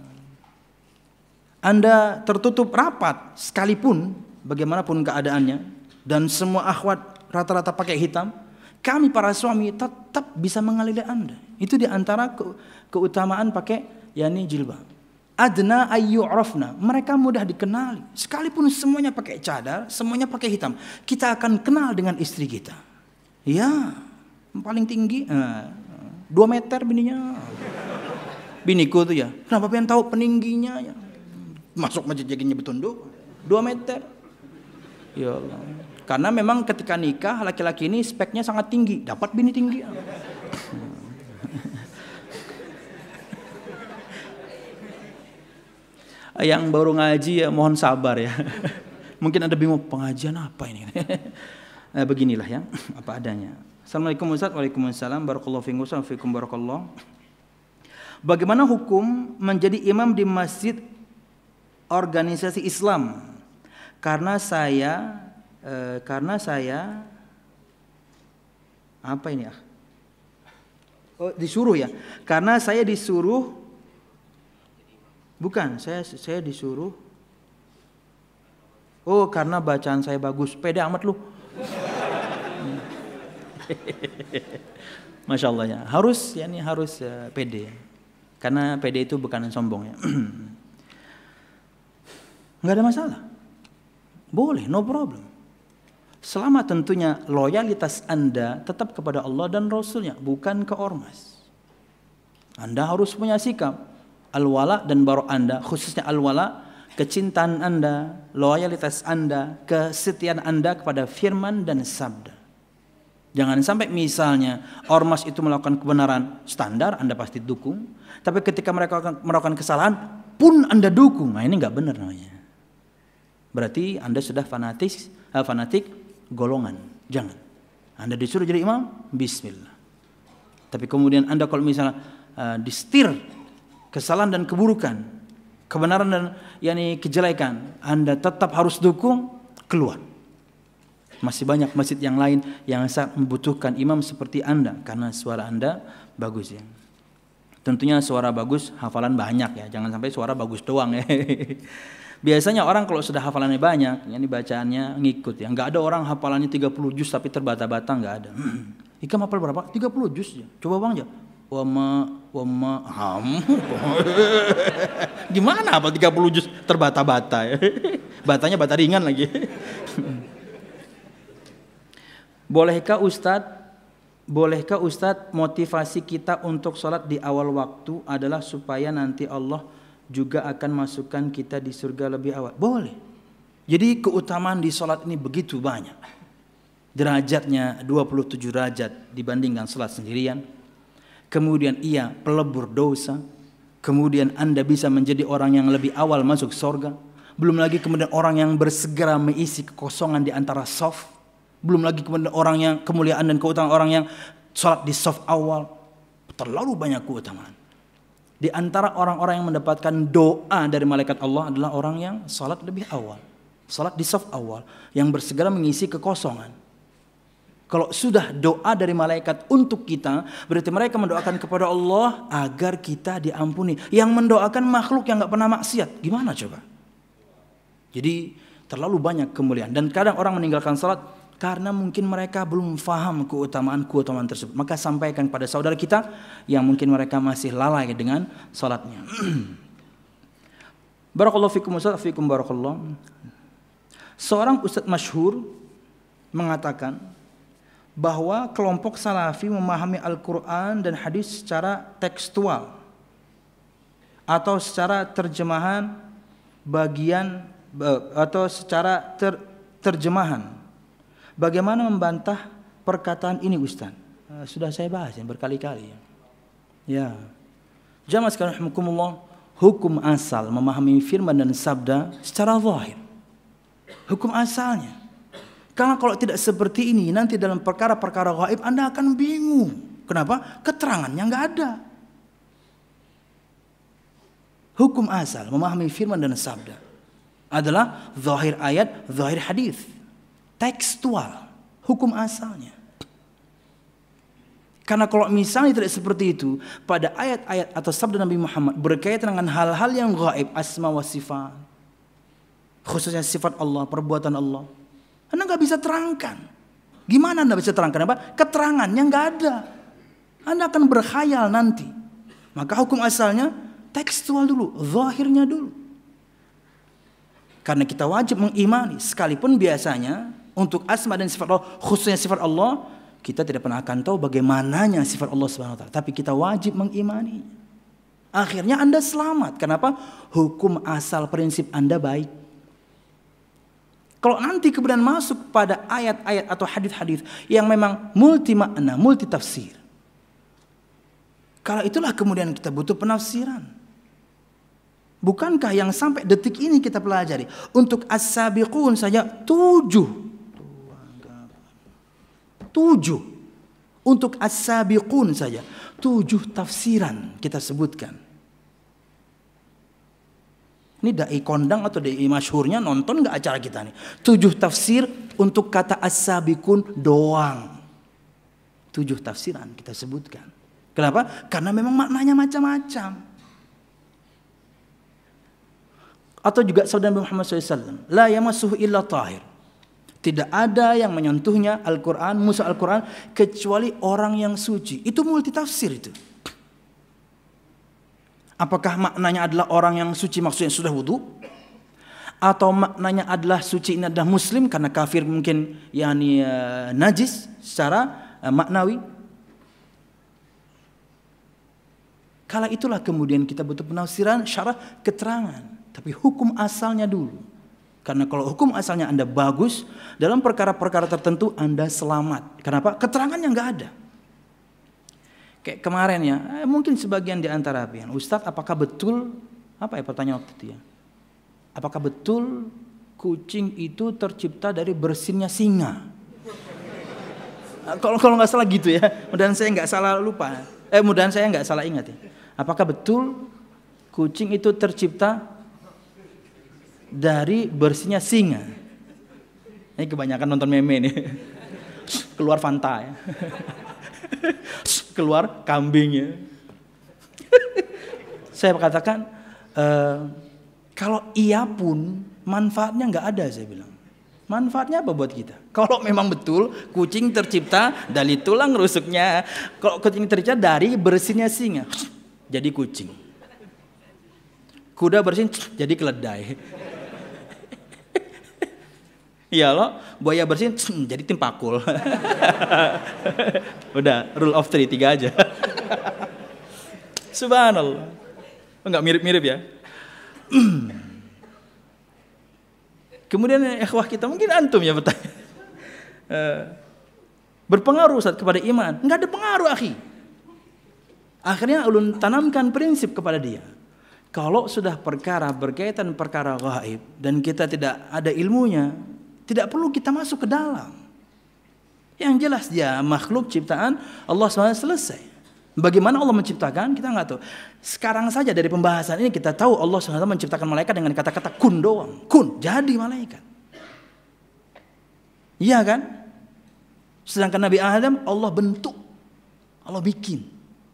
Anda tertutup rapat sekalipun bagaimanapun keadaannya dan semua akhwat rata-rata pakai hitam, kami para suami tetap bisa mengaliri Anda. Itu di antara ke, keutamaan pakai yakni jilbab. Adna ayyu'rafna, mereka mudah dikenali. Sekalipun semuanya pakai cadar, semuanya pakai hitam, kita akan kenal dengan istri kita. Ya, paling tinggi nah, dua meter bininya. Biniku tuh ya, kenapa pengen tahu peningginya ya? Masuk masjid jaginya bertunduk dua meter. Ya Allah. Karena memang ketika nikah laki-laki ini speknya sangat tinggi, dapat bini tinggi. Yang baru ngaji ya mohon sabar ya. Mungkin ada bingung pengajian apa ini. Nah, beginilah ya, apa adanya. Assalamualaikum Ustaz. Waalaikumsalam. Barakallahu fiikum. Assalamualaikum barakallahu. Bagaimana hukum menjadi imam di masjid organisasi Islam? Karena saya eh, karena saya apa ini ya? Oh, disuruh ya. Karena saya disuruh bukan, saya saya disuruh. Oh, karena bacaan saya bagus. Pede amat lu. Masya Allah ya. Harus ya ini harus uh, pede. Karena pede itu bukan sombong ya. Nggak ada masalah. Boleh, no problem. Selama tentunya loyalitas Anda tetap kepada Allah dan Rasulnya, bukan ke ormas. Anda harus punya sikap al-wala dan bara Anda, khususnya al-wala, kecintaan Anda, loyalitas Anda, kesetiaan Anda kepada firman dan sabda. Jangan sampai misalnya ormas itu melakukan kebenaran standar, Anda pasti dukung. Tapi ketika mereka melakukan kesalahan pun Anda dukung. Nah ini nggak benar namanya. Berarti Anda sudah fanatik, fanatik golongan. Jangan. Anda disuruh jadi imam, bismillah. Tapi kemudian Anda kalau misalnya uh, disetir kesalahan dan keburukan, kebenaran dan yakni kejelekan, Anda tetap harus dukung, keluar. Masih banyak masjid yang lain yang sangat membutuhkan imam seperti Anda karena suara Anda bagus ya. Tentunya suara bagus, hafalan banyak ya. Jangan sampai suara bagus doang ya. Biasanya orang kalau sudah hafalannya banyak, ini bacaannya ngikut ya. Enggak ada orang hafalannya tiga puluh juz tapi terbata-bata, enggak ada. Ikam hafal berapa? tiga puluh juz ya. Coba Bang aja. Wama wama ham. Gimana hafal tiga puluh juz terbata-bata ya. Batanya bata ringan lagi. Bolehkah Ustadz Bolehkah Ustadz motivasi kita untuk sholat di awal waktu adalah supaya nanti Allah juga akan masukkan kita di surga lebih awal? Boleh. Jadi keutamaan di sholat ini begitu banyak. Derajatnya dua puluh tujuh derajat dibandingkan sholat sendirian. Kemudian ia pelebur dosa. Kemudian Anda bisa menjadi orang yang lebih awal masuk surga. Belum lagi kemudian orang yang bersegera mengisi kekosongan di antara shaf. Belum lagi kemudian orang yang kemuliaan dan keutamaan orang yang sholat di shaf awal. Terlalu banyak keutamaan. Di antara orang-orang yang mendapatkan doa dari malaikat Allah adalah orang yang sholat lebih awal. Sholat di shaf awal. Yang bersegera mengisi kekosongan. Kalau sudah doa dari malaikat untuk kita, berarti mereka mendoakan kepada Allah agar kita diampuni. Yang mendoakan makhluk yang gak pernah maksiat. Gimana coba? Jadi terlalu banyak kemuliaan. Dan kadang orang meninggalkan sholat karena mungkin mereka belum faham keutamaan-keutamaan tersebut. Maka sampaikan kepada saudara kita yang mungkin mereka masih lalai dengan salatnya. Barakallahu fikum Ustaz, fikum barakallahu. Seorang ustaz masyhur mengatakan bahwa kelompok Salafi memahami Al-Quran dan hadis secara tekstual atau secara terjemahan bagian atau secara ter, terjemahan. Bagaimana membantah perkataan ini Ustaz? Uh, sudah saya bahas ya berkali-kali. Ya. Jamaah sekalian rahimakumullah, hukum asal memahami firman dan sabda secara zahir. Hukum asalnya. Karena kalau tidak seperti ini, nanti dalam perkara-perkara gaib Anda akan bingung. Kenapa? Keterangannya nggak ada. Hukum asal memahami firman dan sabda adalah zahir ayat, zahir hadis, tekstual, hukum asalnya. Karena kalau misalnya tidak seperti itu, pada ayat-ayat atau sabda Nabi Muhammad berkaitan dengan hal-hal yang gaib, asma wa sifat, khususnya sifat Allah, perbuatan Allah, Anda nggak bisa terangkan. Gimana Anda bisa terangkan? Apa? Keterangannya nggak ada. Anda akan berkhayal nanti. Maka hukum asalnya tekstual dulu, zahirnya dulu. Karena kita wajib mengimani, sekalipun biasanya untuk asma dan sifat Allah, khususnya sifat Allah, kita tidak pernah akan tahu bagaimananya sifat Allah Subhanahu wa taala, tapi kita wajib mengimani. Akhirnya Anda selamat. Kenapa? Hukum asal prinsip Anda baik. Kalau nanti kemudian masuk pada ayat-ayat atau hadis-hadis yang memang multi makna, multi tafsir, kalau itulah kemudian kita butuh penafsiran. Bukankah yang sampai detik ini kita pelajari untuk as-sabiqun saja tujuh, tujuh untuk as-sabiqun saja tujuh tafsiran kita sebutkan. Ini dai kondang atau dai masyhurnya nonton nggak acara kita nih? Tujuh tafsir untuk kata as-sabiqun doang. Tujuh tafsiran kita sebutkan. Kenapa? Karena memang maknanya macam-macam. Atau juga sabda Nabi Muhammad shallallahu alaihi wasallam, la yamassuhu illa tahir. Tidak ada yang menyentuhnya Al-Quran, musuh Al-Quran, kecuali orang yang suci. Itu multi tafsir itu. Apakah maknanya adalah orang yang suci maksudnya sudah wudu? Atau maknanya adalah suci ini adalah muslim karena kafir mungkin yakni uh, najis secara uh, maknawi? Kala itulah kemudian kita butuh penafsiran syarah keterangan. Tapi hukum asalnya dulu. Karena kalau hukum asalnya Anda bagus, dalam perkara-perkara tertentu Anda selamat. Kenapa? Keterangannya nggak ada. Kayak kemarin ya, eh, mungkin sebagian di antara pian, Ustadz, apakah betul, apa ya pertanyaan waktu itu ya? Apakah betul kucing itu tercipta dari bersinnya singa? Nah, kalau kalau nggak salah gitu ya, mudah-mudahan saya nggak salah lupa. Eh, mudah-mudahan saya nggak salah ingat ya. Apakah betul kucing itu tercipta dari bersinnya singa? Ini kebanyakan nonton meme nih. Keluar Fanta ya. Keluar kambingnya. Saya katakan e, kalau iya pun manfaatnya nggak ada, saya bilang. Manfaatnya apa buat kita? Kalau memang betul kucing tercipta dari tulang rusuknya, kalau kucing tercipta dari bersinnya singa, jadi kucing. Kuda bersin jadi keledai. Iya loh, buaya bersin jadi tim pakul. Udah, rule of three, tiga aja. Subhanallah. Enggak mirip-mirip ya. Kemudian ikhwah kita, mungkin antum ya bertanya. Berpengaruh Ustaz kepada iman? Enggak ada pengaruh, akhi. Akhirnya ulun tanamkan prinsip kepada dia. Kalau sudah perkara berkaitan perkara gaib dan kita tidak ada ilmunya, tidak perlu kita masuk ke dalam. Yang jelas dia makhluk ciptaan Allah subhanahu wa taala, selesai. Bagaimana Allah menciptakan kita nggak tahu. Sekarang saja dari pembahasan ini kita tahu Allah subhanahu wa taala menciptakan malaikat dengan kata-kata kun doang. Kun, jadi malaikat. Iya kan? Sedangkan Nabi Adam Allah bentuk, Allah bikin.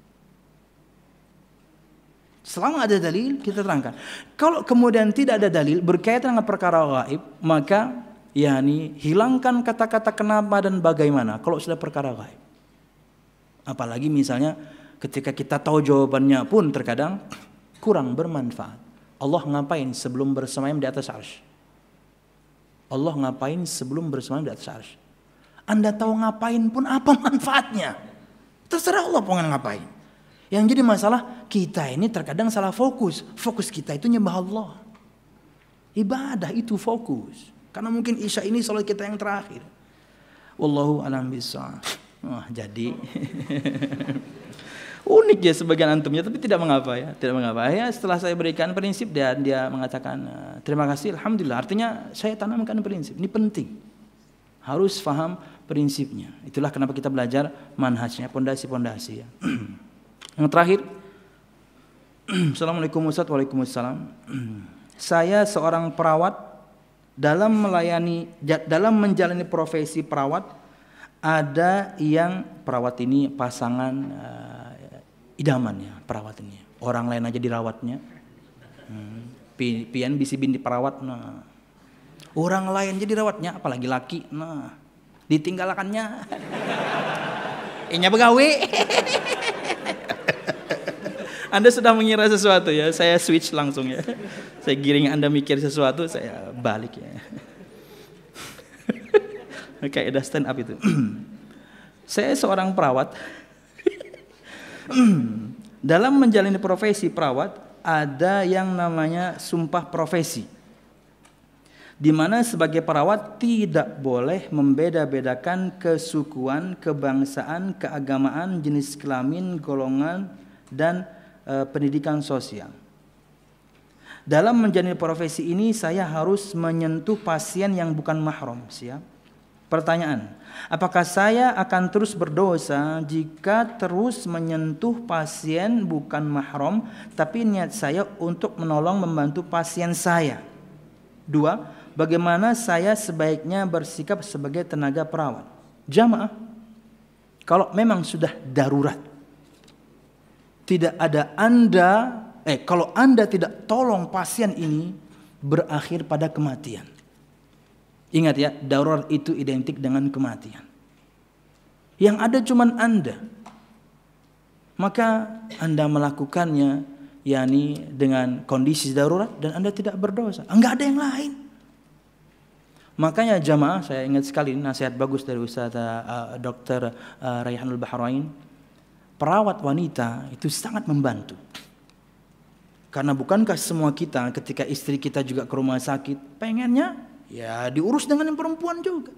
Selama ada dalil kita terangkan. Kalau kemudian tidak ada dalil berkaitan dengan perkara gaib, maka yakni hilangkan kata-kata kenapa dan bagaimana kalau sudah perkara gaib. Apalagi misalnya ketika kita tahu jawabannya pun terkadang kurang bermanfaat. Allah ngapain sebelum bersemayam di atas arsy? Allah ngapain sebelum bersemayam di atas arsy? Anda tahu ngapain pun apa manfaatnya? Terserah Allah pengen ngapain. Yang jadi masalah kita ini terkadang salah fokus. Fokus kita itu nyembah Allah. Ibadah itu fokus. Karena mungkin isya ini salat kita yang terakhir. Wallahu a'lam bishawab. Wah, jadi. Unik ya sebagian antumnya, tapi tidak mengapa ya, tidak mengapa ya. Setelah saya berikan prinsip, dia dia mengatakan terima kasih, alhamdulillah. Artinya saya tanamkan prinsip, ini penting, harus paham prinsipnya. Itulah kenapa kita belajar manhajnya, pondasi-pondasi ya. Yang terakhir, Assalamualaikum Ustaz. Waalaikumsalam. Saya seorang perawat, dalam melayani, dalam menjalani profesi perawat, ada yang perawat ini pasangan uh, idaman ya, perawat ini. Orang lain aja dirawatnya. Hmm. Pian bisi bin diperawat, nah. Orang lain aja dirawatnya, apalagi laki, nah. Ditinggalkannya. Inya begawe. Anda sudah mengira sesuatu ya, saya switch langsung ya. Saya giring Anda mikir sesuatu, saya balik ya. Kayak ada stand up itu. Saya seorang perawat. Dalam menjalani profesi perawat, ada yang namanya sumpah profesi, di mana sebagai perawat tidak boleh membeda-bedakan kesukuan, kebangsaan, keagamaan, jenis kelamin, golongan, dan e, pendidikan sosial. Dalam menjalani profesi ini saya harus menyentuh pasien yang bukan mahram. Siap? Pertanyaan, apakah saya akan terus berdosa jika terus menyentuh pasien bukan mahram, tapi niat saya untuk menolong membantu pasien saya? Dua, bagaimana saya sebaiknya bersikap sebagai tenaga perawat? Jamaah, kalau memang sudah darurat, tidak ada Anda, eh kalau Anda tidak tolong pasien ini, berakhir pada kematian. Ingat ya, darurat itu identik dengan kematian. Yang ada cuman Anda. Maka Anda melakukannya yakni dengan kondisi darurat dan Anda tidak berdosa. Enggak ada yang lain. Makanya jamaah, saya ingat sekali nasihat bagus dari Ustaz uh, dokter uh, Rayhanul Bahrain. Perawat wanita itu sangat membantu. Karena bukankah semua kita ketika istri kita juga ke rumah sakit, pengennya ya diurus dengan yang perempuan juga.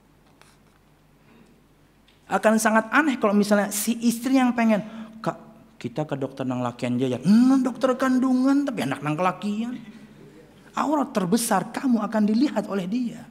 Akan sangat aneh kalau misalnya si istri yang pengen, Kak kita ke dokter nang lakian aja, hmm, dokter kandungan tapi anak nang kelakian. Aurat terbesar kamu akan dilihat oleh dia.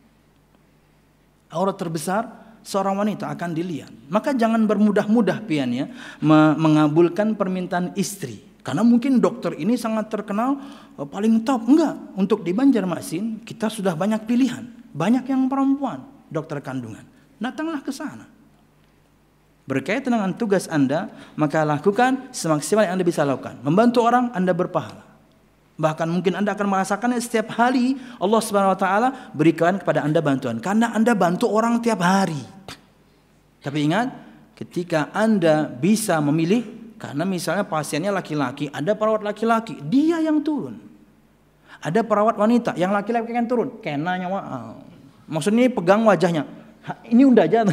Aurat terbesar seorang wanita akan dilihat. Maka jangan bermudah-mudah pian ya mengabulkan permintaan istri. Karena mungkin dokter ini sangat terkenal paling top. Enggak, untuk di Banjarmasin kita sudah banyak pilihan. Banyak yang perempuan, dokter kandungan. Datanglah ke sana. Berkaitan dengan tugas Anda, maka lakukan semaksimal yang Anda bisa lakukan. Membantu orang, Anda berpahala. Bahkan mungkin Anda akan merasakannya setiap hari Allah Subhanahu wa taala berikan kepada Anda bantuan. Karena Anda bantu orang tiap hari. Tapi ingat, ketika Anda bisa memilih, karena misalnya pasiennya laki-laki, ada perawat laki-laki, dia yang turun. Ada perawat wanita, yang laki-laki yang turun. Kenanya, wow. Maksudnya pegang wajahnya. Ini udah aja.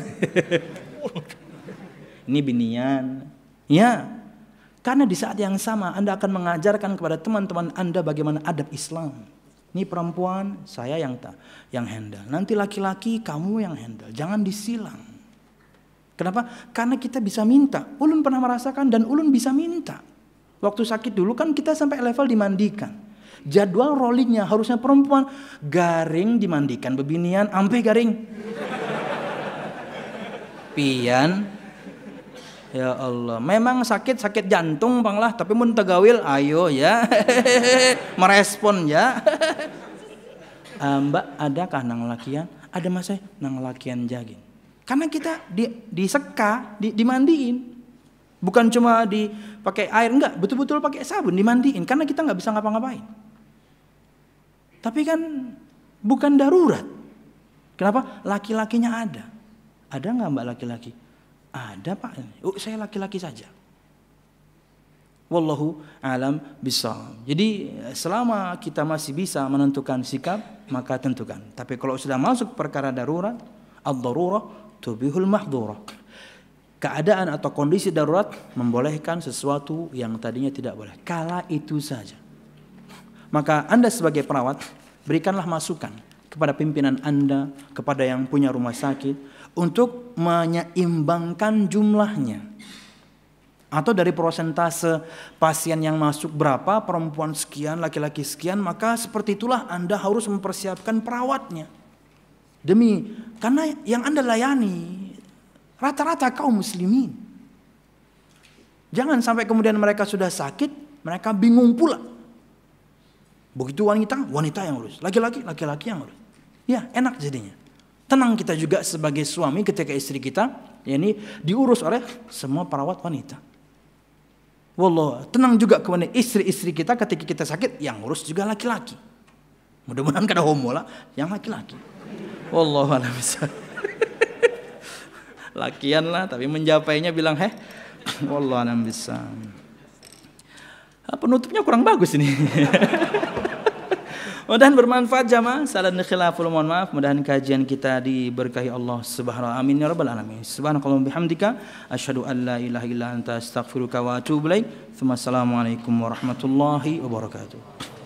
Ini binian. Ya, karena di saat yang sama Anda akan mengajarkan kepada teman-teman Anda bagaimana adab Islam. Ini perempuan, saya yang tak, yang handle. Nanti laki-laki, kamu yang handle. Jangan disilang. Kenapa? Karena kita bisa minta. Ulun pernah merasakan dan ulun bisa minta. Waktu sakit dulu kan kita sampai level dimandikan. Jadwal rollingnya harusnya perempuan garing dimandikan, bebinian ampe garing. Pian. Ya Allah, memang sakit-sakit jantung bang lah, tapi mun tegawil ayo ya. Merespon ya. Mbak, adakah nang lakian? Ada mas saya nang lakian jagin. Karena kita di, diseka, di, dimandiin. Bukan cuma dipakai air, enggak. Betul-betul pakai sabun, dimandiin. Karena kita nggak bisa ngapa-ngapain. Tapi kan bukan darurat. Kenapa? Laki-lakinya ada. Ada nggak mbak laki-laki? Ada pak. Oh, saya laki-laki saja. Wallahu alam bissawab. Jadi selama kita masih bisa menentukan sikap, maka tentukan. Tapi kalau sudah masuk perkara darurat, ad-darurah tubihul mahdurah. Keadaan atau kondisi darurat membolehkan sesuatu yang tadinya tidak boleh. Kala itu saja. Maka Anda sebagai perawat, berikanlah masukan kepada pimpinan Anda, kepada yang punya rumah sakit, untuk menyeimbangkan jumlahnya. Atau dari persentase pasien yang masuk berapa, perempuan sekian, laki-laki sekian, maka seperti itulah Anda harus mempersiapkan perawatnya. Demi, karena yang Anda layani rata-rata kaum muslimin. Jangan sampai kemudian mereka sudah sakit, mereka bingung pula. Begitu wanita, wanita yang urus. Laki-laki, laki-laki yang urus. Ya, enak jadinya. Tenang kita juga sebagai suami ketika istri kita, ya ini diurus oleh semua perawat wanita. Wallah, tenang juga kepada istri-istri kita ketika kita sakit, yang urus juga laki-laki. Mudah-mudahan kada homo lah, yang laki-laki. Wallahu a'lam bishawab. Lakian lah, tapi menjapainya bilang heh. Wallahu a'lam bishawab. Penutupnya kurang bagus ini. Mudah-mudahan bermanfaat jamaah. Salah dan khilaful mohon maaf. Mudah-mudahan kajian kita diberkahi Allah Subhanahu wa taala. Amin ya rabbal alamin. Subhanakallahumma bihamdika asyhadu an la ilaha illa anta astaghfiruka wa atubu ilaik. Assalamualaikum warahmatullahi wabarakatuh.